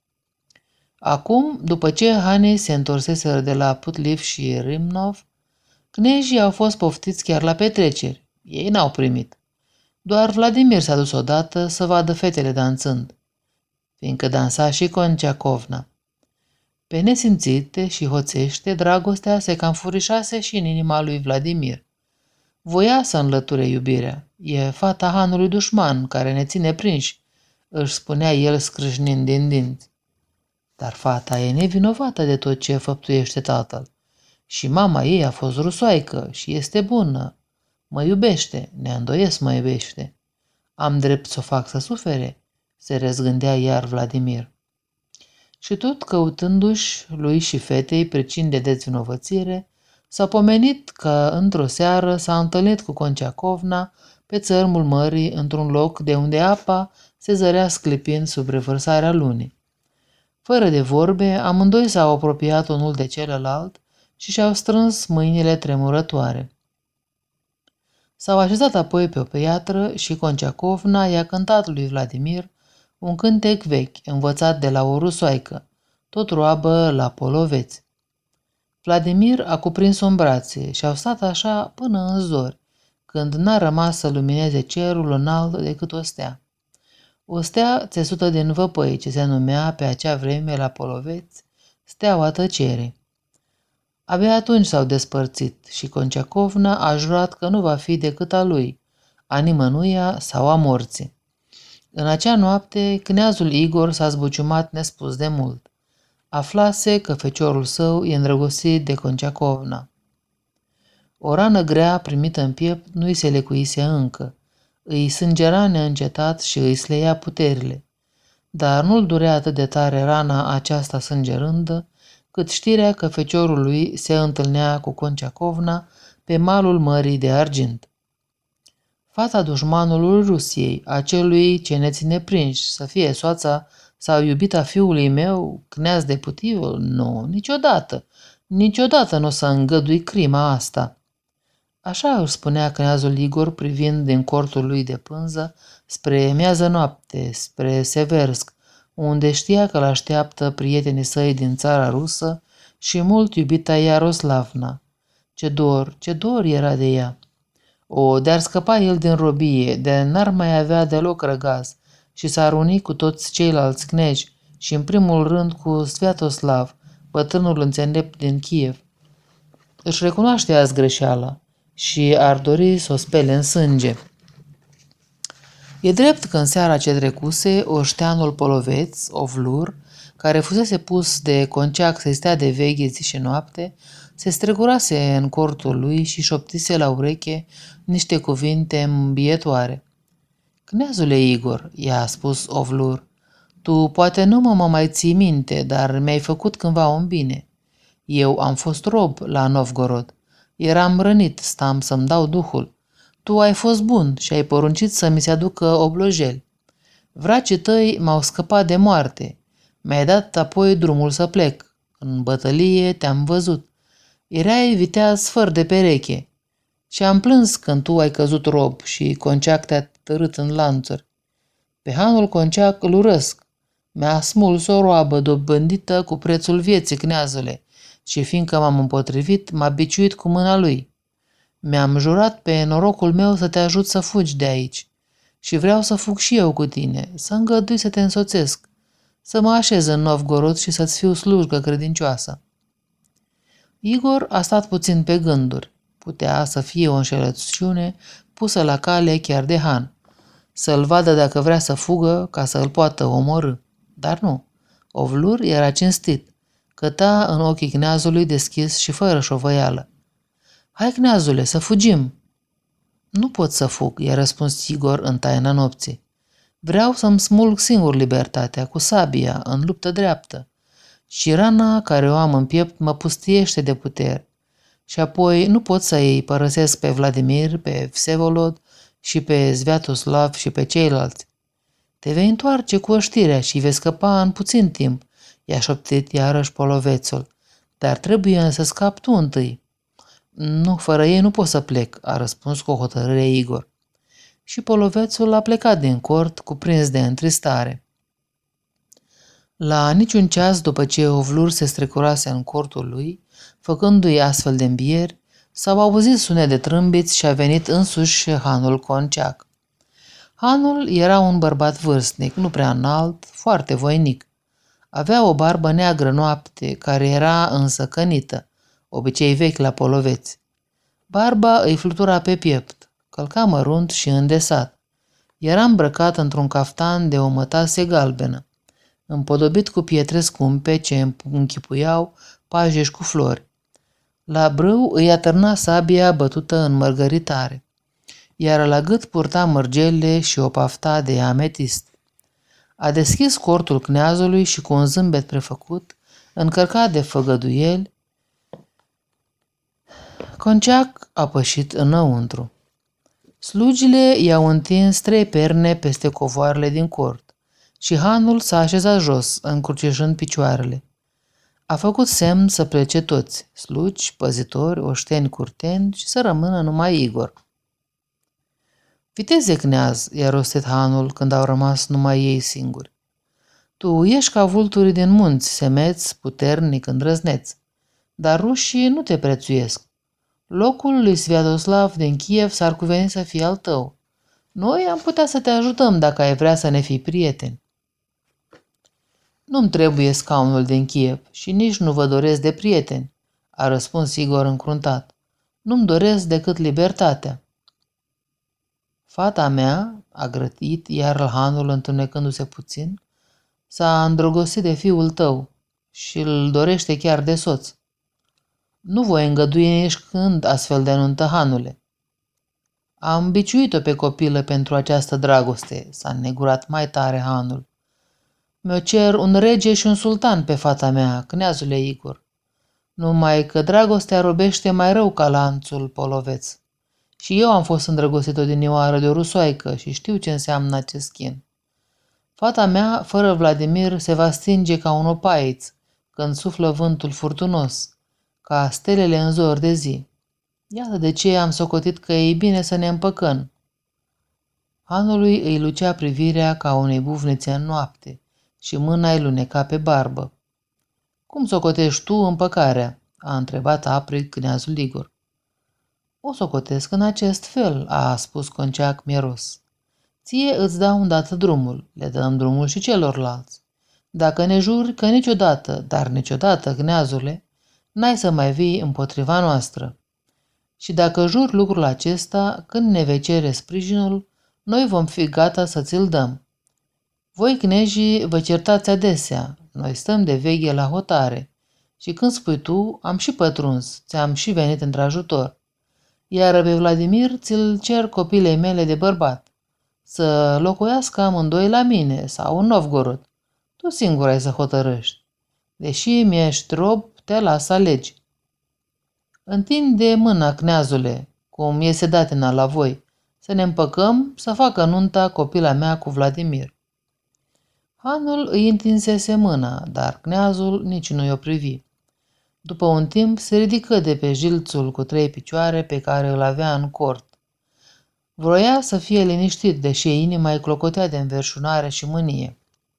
Acum, după ce hanii se întorseseră de la Putliv și Rimnov, cnezii au fost poftiți chiar la petreceri. Ei n-au primit. Doar Vladimir s-a dus odată să vadă fetele dansând, fiindcă dansa și Conciacovna. Pe nesimțite și hoțește, dragostea se cam furișase și în inima lui Vladimir. Voia să înlăture iubirea. E fata hanului dușman care ne ține prinși, își spunea el scrâșnind din dinți. Dar fata e nevinovată de tot ce făptuiește tatăl. Și mama ei a fost rusoaică și este bună. Mă iubește, neîndoiesc mă iubește. Am drept să o fac să sufere, se răzgândea iar Vladimir. Și tot căutându-și lui și fetei pricini de dezvinovățire, s-a pomenit că într-o seară s-a întâlnit cu Conciacovna pe țărmul mării într-un loc de unde apa se zărea sclipind sub revărsarea lunii. Fără de vorbe, amândoi s-au apropiat unul de celălalt și și-au strâns mâinile tremurătoare. S-au așezat apoi pe o piatră și Conciacovna i-a cântat lui Vladimir un cântec vechi, învățat de la o rusoaică, tot roabă la Poloveț. Vladimir a cuprins-o în brațe și au stat așa până în zori, când n-a rămas să lumineze cerul înalt decât o stea. O stea țesută din văpăi, ce se numea pe acea vreme la Poloveț steaua tăcerii. Abia atunci s-au despărțit și Conciacovna a jurat că nu va fi decât a lui, a nimănuia sau a morții. În acea noapte, kneazul Igor s-a zbuciumat nespus de mult. Aflase că feciorul său e îndrăgostit de Conciacovna. O rană grea primită în piept nu-i se lecuise încă. Îi sângera neîncetat și îi sleia puterile. Dar nu-l durea atât de tare rana aceasta sângerândă, cât știrea că feciorul lui se întâlnea cu Conciacovna pe malul mării de argint. Fata dușmanului Rusiei, acelui ce ne ține prinși, să fie soața sau iubita fiului meu, kneaz de Putivul? Nu, niciodată, niciodată nu o să îngădui crima asta. Așa își spunea kneazul Igor privind din cortul lui de pânză spre miază noapte, spre Seversk, unde știa că l-așteaptă prietenii săi din țara rusă și mult iubita Iaroslavna. Ce dor, ce dor era de ea! O, de-ar scăpa el din robie, de n-ar mai avea deloc răgaz și s-ar uni cu toți ceilalți cneji și în primul rând cu Sviatoslav, bătrânul înțelept din Kiev. Își recunoaște azi greșeala și ar dori să o spele în sânge. E drept că în seara ce trecuse, oșteanul poloveț, Ovlur, care fusese pus de Conceac să-i stea de veche zi și noapte, se strecurase în cortul lui și șoptise la ureche niște cuvinte îmbietoare. Cneazule Igor, i-a spus Ovlur, tu poate nu mă, mă mai ții minte, dar mi-ai făcut cândva un bine. Eu am fost rob la Novgorod. Eram rănit, stam să-mi dau duhul. Tu ai fost bun și ai poruncit să mi se aducă oblojeli. Vracii tăi m-au scăpat de moarte. Mi-ai dat apoi drumul să plec. În bătălie te-am văzut. Erai viteaz fără de pereche. Și am plâns când tu ai căzut rob și Conceac te-a tărât în lanțuri. Pe hanul Conceac îl urăsc. Mi-a smuls o roabă dobândită cu prețul vieții, cneazule, și fiindcă m-am împotrivit, m-a biciuit cu mâna lui. Mi-am jurat pe norocul meu să te ajut să fugi de aici și vreau să fug și eu cu tine, să îngădui să te însoțesc, să mă așez în Novgorod și să-ți fiu slujcă credincioasă. Igor a stat puțin pe gânduri. Putea să fie o înșelăciune pusă la cale chiar de Han, să-l vadă dacă vrea să fugă ca să îl poată omorî. Dar nu. Ovlur era cinstit, căta în ochii cneazului deschis și fără șovăială. Hai, cneazule, să fugim! Nu pot să fug, i-a răspuns Igor în taina nopții. Vreau să-mi smulg singur libertatea, cu sabia, în luptă dreaptă. Și rana care o am în piept mă pustiește de puteri. Și apoi nu pot să îi părăsesc pe Vladimir, pe Vsevolod și pe Sviatoslav și pe ceilalți. Te vei întoarce cu oștirea și vei scăpa în puțin timp, i-a șoptit iarăși polovețul, dar trebuie să scapi tu întâi. Nu, fără ei nu pot să plec, a răspuns cu hotărâre Igor. Și polovețul a plecat din cort, cuprins de întristare. La niciun ceas după ce Ovlur se strecurase în cortul lui, făcându-i astfel de îmbieri, s-au auzit sunet de trâmbiți și a venit însuși hanul Conceac. Hanul era un bărbat vârstnic, nu prea înalt, foarte voinic. Avea o barbă neagră noapte, care era însă cănită, obicei vechi la poloveți. Barba îi flutura pe piept, călca mărunt și îndesat. Era îmbrăcat într-un caftan de o mătase galbenă, împodobit cu pietre scumpe ce închipuiau pajeși cu flori. La brâu îi atârna sabia bătută în mărgăritare, iar la gât purta mărgele și o pafta de ametist. A deschis cortul cneazului și cu un zâmbet prefăcut, încărcat de făgăduieli, Conceac a pășit înăuntru. Slugile i-au întins trei perne peste covoarele din cort și hanul s-a așezat jos, încrucișând picioarele. A făcut semn să plece toți, slugi, păzitori, oșteni, curteni și să rămână numai Igor. Viteze, cneaz, i-a rostit hanul când au rămas numai ei singuri. Tu ești ca vulturii din munți, semeț, puternic, îndrăzneț, dar rușii nu te prețuiesc. Locul lui Sviatoslav din Kiev s-ar cuveni să fie al tău. Noi am putea să te ajutăm dacă ai vrea să ne fii prieteni. Nu-mi trebuie scaunul din Kiev și nici nu vă doresc de prieteni, a răspuns Igor încruntat. Nu-mi doresc decât libertatea. Fata mea, a grătit iar hanul întunecându-se puțin, s-a îndrăgostit de fiul tău și îl dorește chiar de soț. Nu voi îngădui nici când astfel de nuntă, hanule. Am biciuit-o pe copilă pentru această dragoste, s-a negurat mai tare hanul. Mi-o cer un rege și un sultan pe fata mea, cneazule Igor. Numai că dragostea robește mai rău ca lanțul poloveț. Și eu am fost îndrăgostit odinioară de o rusoaică și știu ce înseamnă acest chin. Fata mea, fără Vladimir, se va stinge ca un opaiț când suflă vântul furtunos, ca stelele în zor de zi. Iată de ce am socotit că e bine să ne împăcăm. Hanului îi lucea privirea ca unei bufnițe în noapte și mâna îi luneca pe barbă. Cum socotești tu împăcarea?" a întrebat aprig cneazul Igor. O socotesc în acest fel," a spus Conceac mieros. Ție îți dau îndată drumul, le dăm drumul și celorlalți. Dacă ne juri că niciodată, dar niciodată, kneazule, n-ai să mai vii împotriva noastră. Și dacă jur lucrul acesta, când ne vei cere sprijinul, noi vom fi gata să ți-l dăm. Voi, knejii, vă certați adesea, noi stăm de veche la hotare și când spui tu, am și pătruns, ți-am și venit într-ajutor. Iar pe Vladimir ți-l cer copilei mele de bărbat, să locuiască amândoi la mine sau în Novgorod. Tu singur ai să hotărăști. Deși mi-ești rob, te las alegi. Întinde mâna, kneazule, cum iese datina la voi, să ne împăcăm să facă nunta copila mea cu Vladimir. Hanul îi întinsese mâna, dar kneazul nici nu i-o privi. După un timp se ridică de pe jilțul cu trei picioare pe care îl avea în cort. Vroia să fie liniștit, deși inima îi clocotea de înverșunare și mânie.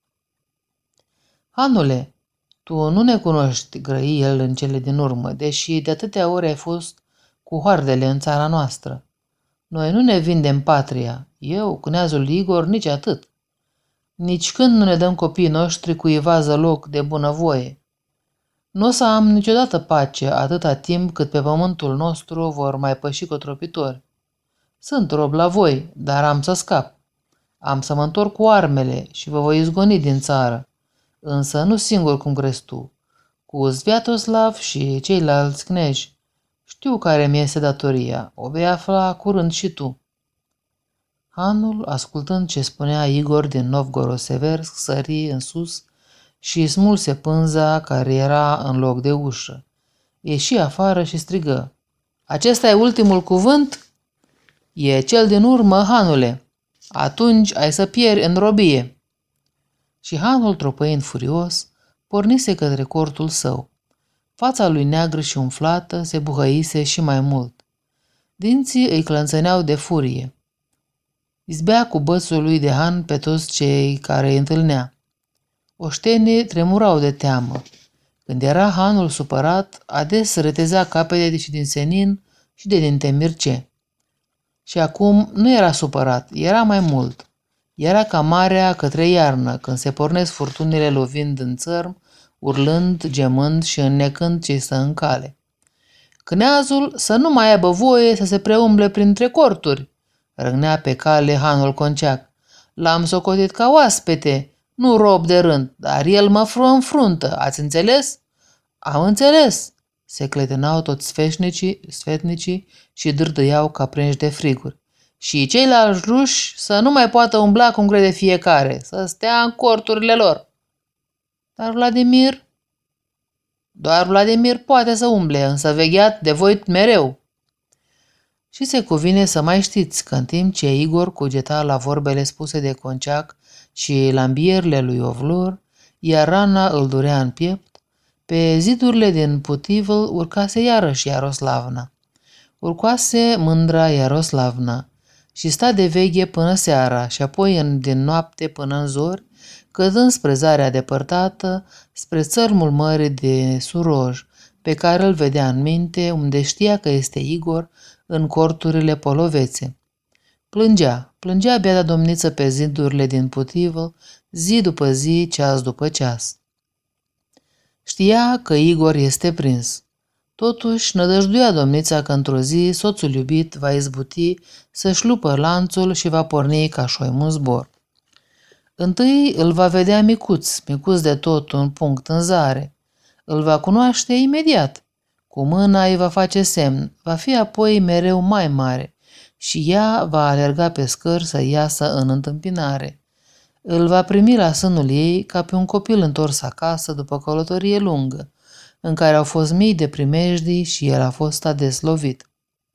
Hanule, tu nu ne cunoști, grăi el în cele din urmă, deși de atâtea ori ai fost cu hoardele în țara noastră. Noi nu ne vindem patria, eu, kneazul Igor, nici atât. Nici când nu ne dăm copiii noștri cuiva zăloc de bunăvoie. Nu o să am niciodată pace atâta timp cât pe pământul nostru vor mai păși cotropitori. Sunt rob la voi, dar am să scap. Am să mă întorc cu armele și vă voi izgoni din țară. Însă nu singur cum crezi tu, cu Sviatoslav și ceilalți kneji. Știu care mi este datoria, o vei afla curând și tu. Hanul, ascultând ce spunea Igor din Novgorod-Seversk, sări în sus și smulse pânza care era în loc de ușă. Ieși afară și strigă: Acesta e ultimul cuvânt? E cel din urmă, Hanule. Atunci ai să pieri în robie. Și Hanul, tropăind furios, pornise către cortul său. Fața lui neagră și umflată se buhăise și mai mult. Dinții îi clănțăneau de furie. Izbea cu bățul lui de Han pe toți cei care îi întâlnea. Oștenii tremurau de teamă. Când era Hanul supărat, ades retezea capete și din senin și de din temirce. Și acum nu era supărat, era mai mult. Era ca marea către iarnă, când se pornesc furtunile lovind în țărm, urlând, gemând și înnecând ce stă în cale. Kneazul să nu mai aibă voie să se preumble printre corturi, răgnea pe cale Hanul Conceac. L-am socotit ca oaspete, nu rob de rând, dar el mă înfruntă, ați înțeles? Am înțeles, se cletenau toți sfetnicii, sfetnicii și dârdâiau ca prinși de friguri. Și ceilalți ruși să nu mai poată umbla cum crede fiecare, să stea în corturile lor. Dar Vladimir? Doar Vladimir poate să umble, însă vegheat de voi mereu. Și se cuvine să mai știți că în timp ce Igor cugeta la vorbele spuse de Conceac și la îmbierile lui Ovlur, iar rana îl durea în piept, pe zidurile din Putivl urcase iarăși Iaroslavna. Urcoase mândra Iaroslavna și sta de veche până seara și apoi în, din noapte până în zori, căzând spre zarea depărtată, spre țărmul mării de Suroj, pe care îl vedea în minte, unde știa că este Igor, în corturile polovețe. Plângea, plângea biata domniță pe zidurile din Putivl, zi după zi, ceas după ceas. Știa că Igor este prins. Totuși, nădăjduia domnița că într-o zi soțul iubit va izbuti să-și lupă lanțul și va porni ca șoimul zbor. Întâi îl va vedea micuț, micuț de tot, un punct în zare. Îl va cunoaște imediat. Cu mâna îi va face semn, va fi apoi mereu mai mare și ea va alerga pe scări să iasă în întâmpinare. Îl va primi la sânul ei ca pe un copil întors acasă după călătorie lungă, în care au fost mii de primejdii și el a fost ades lovit.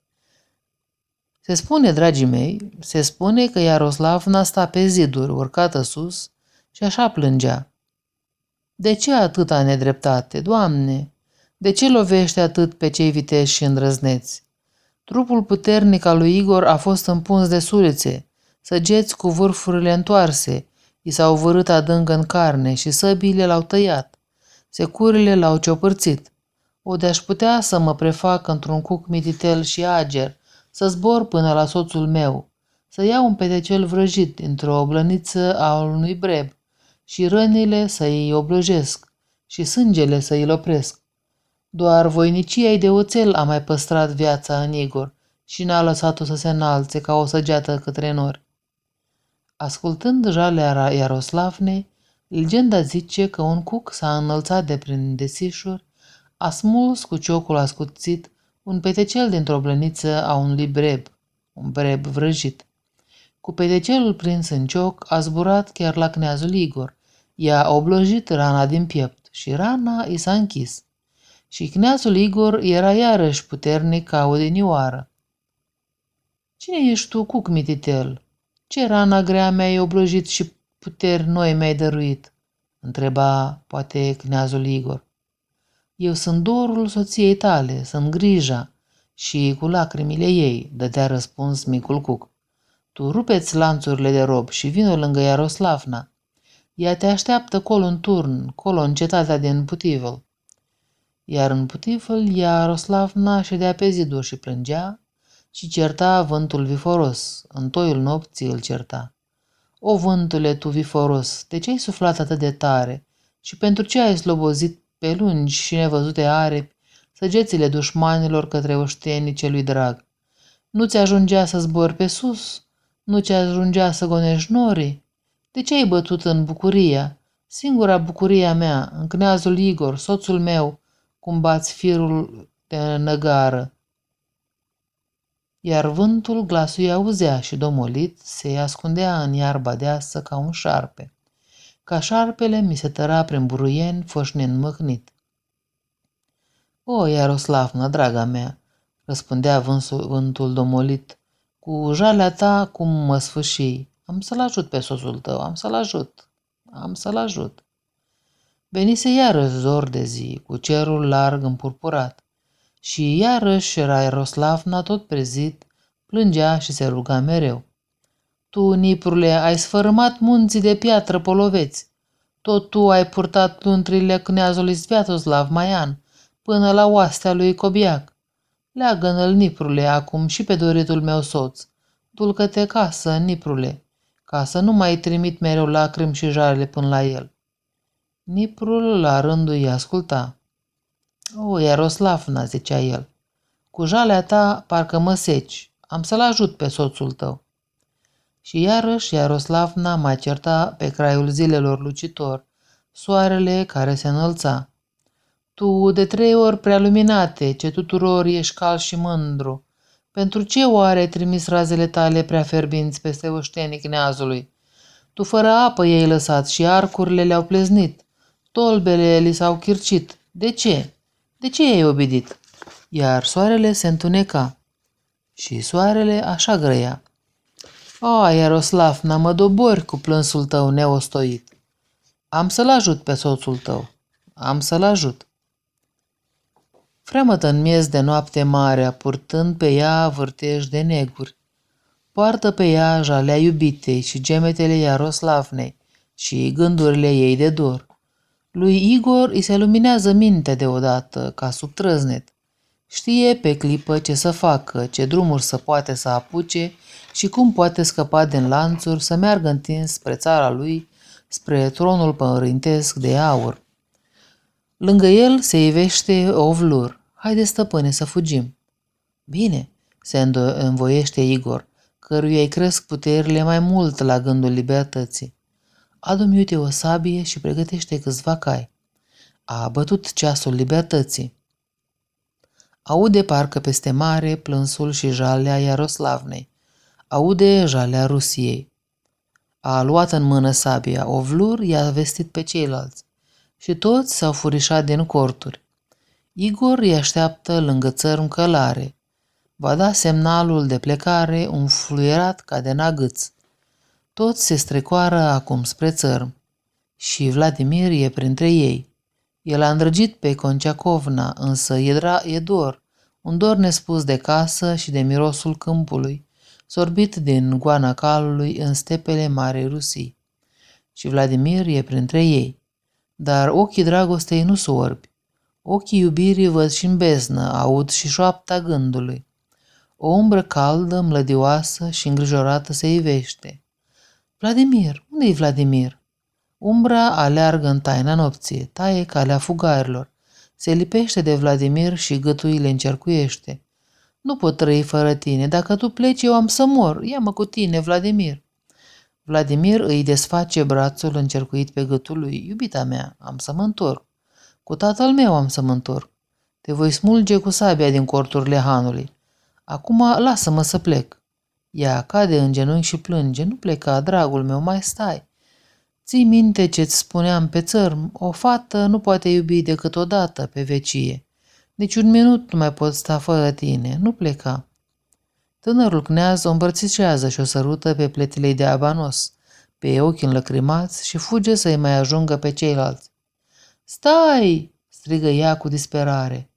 Se spune, dragii mei, se spune că Iaroslavna sta pe ziduri, urcată sus, și așa plângea. De ce atâta nedreptate, Doamne? De ce lovește atât pe cei viteși și îndrăzneți? Trupul puternic al lui Igor a fost împuns de sulițe, săgeți cu vârfurile întoarse, i s-au vărât adânc în carne și săbiile l-au tăiat. Securile l-au ciopărțit. O de-aș putea să mă prefac într-un cuc mititel și ager, să zbor până la soțul meu, să iau un petecel vrăjit dintr-o oblăniță a unui breb și rănile să îi oblojesc și sângele să îi opresc. Doar voinicia de oțel a mai păstrat viața în Igor și n-a lăsat-o să se înalțe ca o săgeată către nori. Ascultând jalea Iaroslavnei, legenda zice că un cuc s-a înălțat de prin desișuri, a smuls cu ciocul ascuțit un petecel dintr-o blăniță a unui breb, un breb vrăjit. Cu petecelul prins în cioc a zburat chiar la kneazul Igor, i-a oblojit rana din piept și rana i s-a închis. Și kneazul Igor era iarăși puternic ca odinioară. Cine ești tu, cuc mititel? Ce rana grea mi-ai oblojit și puteri noi mi-ai dăruit? Întreba poate kneazul Igor. Eu sunt dorul soției tale, sunt grija, și cu lacrimile ei, dădea răspuns micul cuc. Tu rupeți lanțurile de rob și vină lângă Iaroslavna. Ea te așteaptă colo în turn, colo în cetatea din Putivăl. Iar în Putivăl, Iaroslavna ședea pe ziduri și plângea și certa vântul viforos, în toiul nopții îl certa. O, vântule, tu viforos, de ce ai suflat atât de tare și pentru ce ai slobozit pe lungi și nevăzute aripi săgețile dușmanilor către oștenii celui drag? Nu ți ajungea să zbori pe sus? Nu ți ajungea să gonești norii? De ce ai bătut în bucuria, singura bucuria mea, în kneazul Igor, soțul meu, cum bați firul de năgară? Iar vântul glasul i auzea și domolit se ascundea în iarba deasă ca un șarpe. Ca șarpele mi se tăra prin buruieni foșnind măhnit. O, Iaroslavna, draga mea, răspundea vânsul, vântul domolit, cu jalea ta cum mă sfâșii. Am să-l ajut pe soțul tău, am să-l ajut, am să-l ajut. Venise iarăși zor de zi, cu cerul larg împurpurat, și iarăși era Iaroslavna tot prezit, plângea și se ruga mereu. Tu, niprule, ai sfărâmat munții de piatră poloveți, tot tu ai purtat luntrile kneazului Sviatoslav Maian până la oastea lui Cobiac. Leagă-n-l, niprule, acum și pe doritul meu soț, dulcă-te casă, niprule, ca să nu mai trimit mereu lacrimi și jale până la el. Niprul la rândul îi asculta. O, Iaroslavna, zicea el, cu jalea ta parcă mă seci, am să-l ajut pe soțul tău. Și iarăși Iaroslavna mai certa pe craiul zilelor lucitor, soarele care se înălța. Tu, de trei ori prea luminate, ce tuturor ești cal și mândru, pentru ce oare ai trimis razele tale prea ferbinți peste oștenii kneazului? Tu fără apă i-ai lăsat și arcurile le-au pleznit, tolbele li s-au chircit. De ce? De ce i-ai obidit? Iar soarele se întuneca. Și soarele așa grăia. A, Iaroslavna, mă dobori cu plânsul tău neostoit. Am să-l ajut pe soțul tău. Am să-l ajut. Fremătă în miez de noapte marea, purtând pe ea vârtej de neguri. Poartă pe ea jalea iubitei și gemetele Iaroslavnei și gândurile ei de dor. Lui Igor îi se luminează mintea deodată, ca sub trăznet. Știe pe clipă ce să facă, ce drumuri să poate să apuce și cum poate scăpa din lanțuri să meargă întins spre țara lui, spre tronul părintesc de aur. Lângă el se ivește Ovlur. Haide, stăpâne, să fugim. Bine, se învoiește Igor, căruia îi cresc puterile mai mult la gândul libertății. Adu-mi uite o sabie și pregătește câțiva cai. A bătut ceasul libertății. Aude parcă peste mare plânsul și jalea Iaroslavnei. Aude jalea Rusiei. A luat în mână sabia, Ovlur i-a vestit pe ceilalți și toți s-au furișat din corturi. Igor îi așteaptă lângă țărm călare. Va da semnalul de plecare un fluierat ca de nagâț. Toți se strecoară acum spre țărm și Vladimir e printre ei. El a îndrăgit pe Conciacovna, însă e, dra- e dor, un dor nespus de casă și de mirosul câmpului, sorbit din goana calului în stepele Marei Rusii. Și Vladimir e printre ei. Dar ochii dragostei nu sunt orbi. Ochii iubirii văd și în beznă, aud și șoapta gândului. O umbră caldă, mlădioasă și îngrijorată se ivește. Vladimir, unde-i Vladimir? Umbra aleargă în taina nopții, taie calea fugarilor, se lipește de Vladimir și gâtul îi le încercuiește. Nu pot trăi fără tine, dacă tu pleci eu am să mor, ia-mă cu tine, Vladimir. Vladimir îi desface brațul încercuit pe gâtul lui. Iubita mea, am să mă întorc. Cu tatăl meu am să mă întorc. Te voi smulge cu sabia din corturile hanului. Acum lasă-mă să plec. Ea cade în genunchi și plânge. Nu pleca, dragul meu, mai stai. Ții minte ce-ți spuneam pe țărm, o fată nu poate iubi decât odată pe vecie. Nici un minut nu mai pot sta fără tine, nu pleca. Tânărul cneaz o îmbrățișează și o sărută pe pletele de abanos, pe ochi înlăcrimați și fuge să-i mai ajungă pe ceilalți. Stai! Strigă ea cu disperare.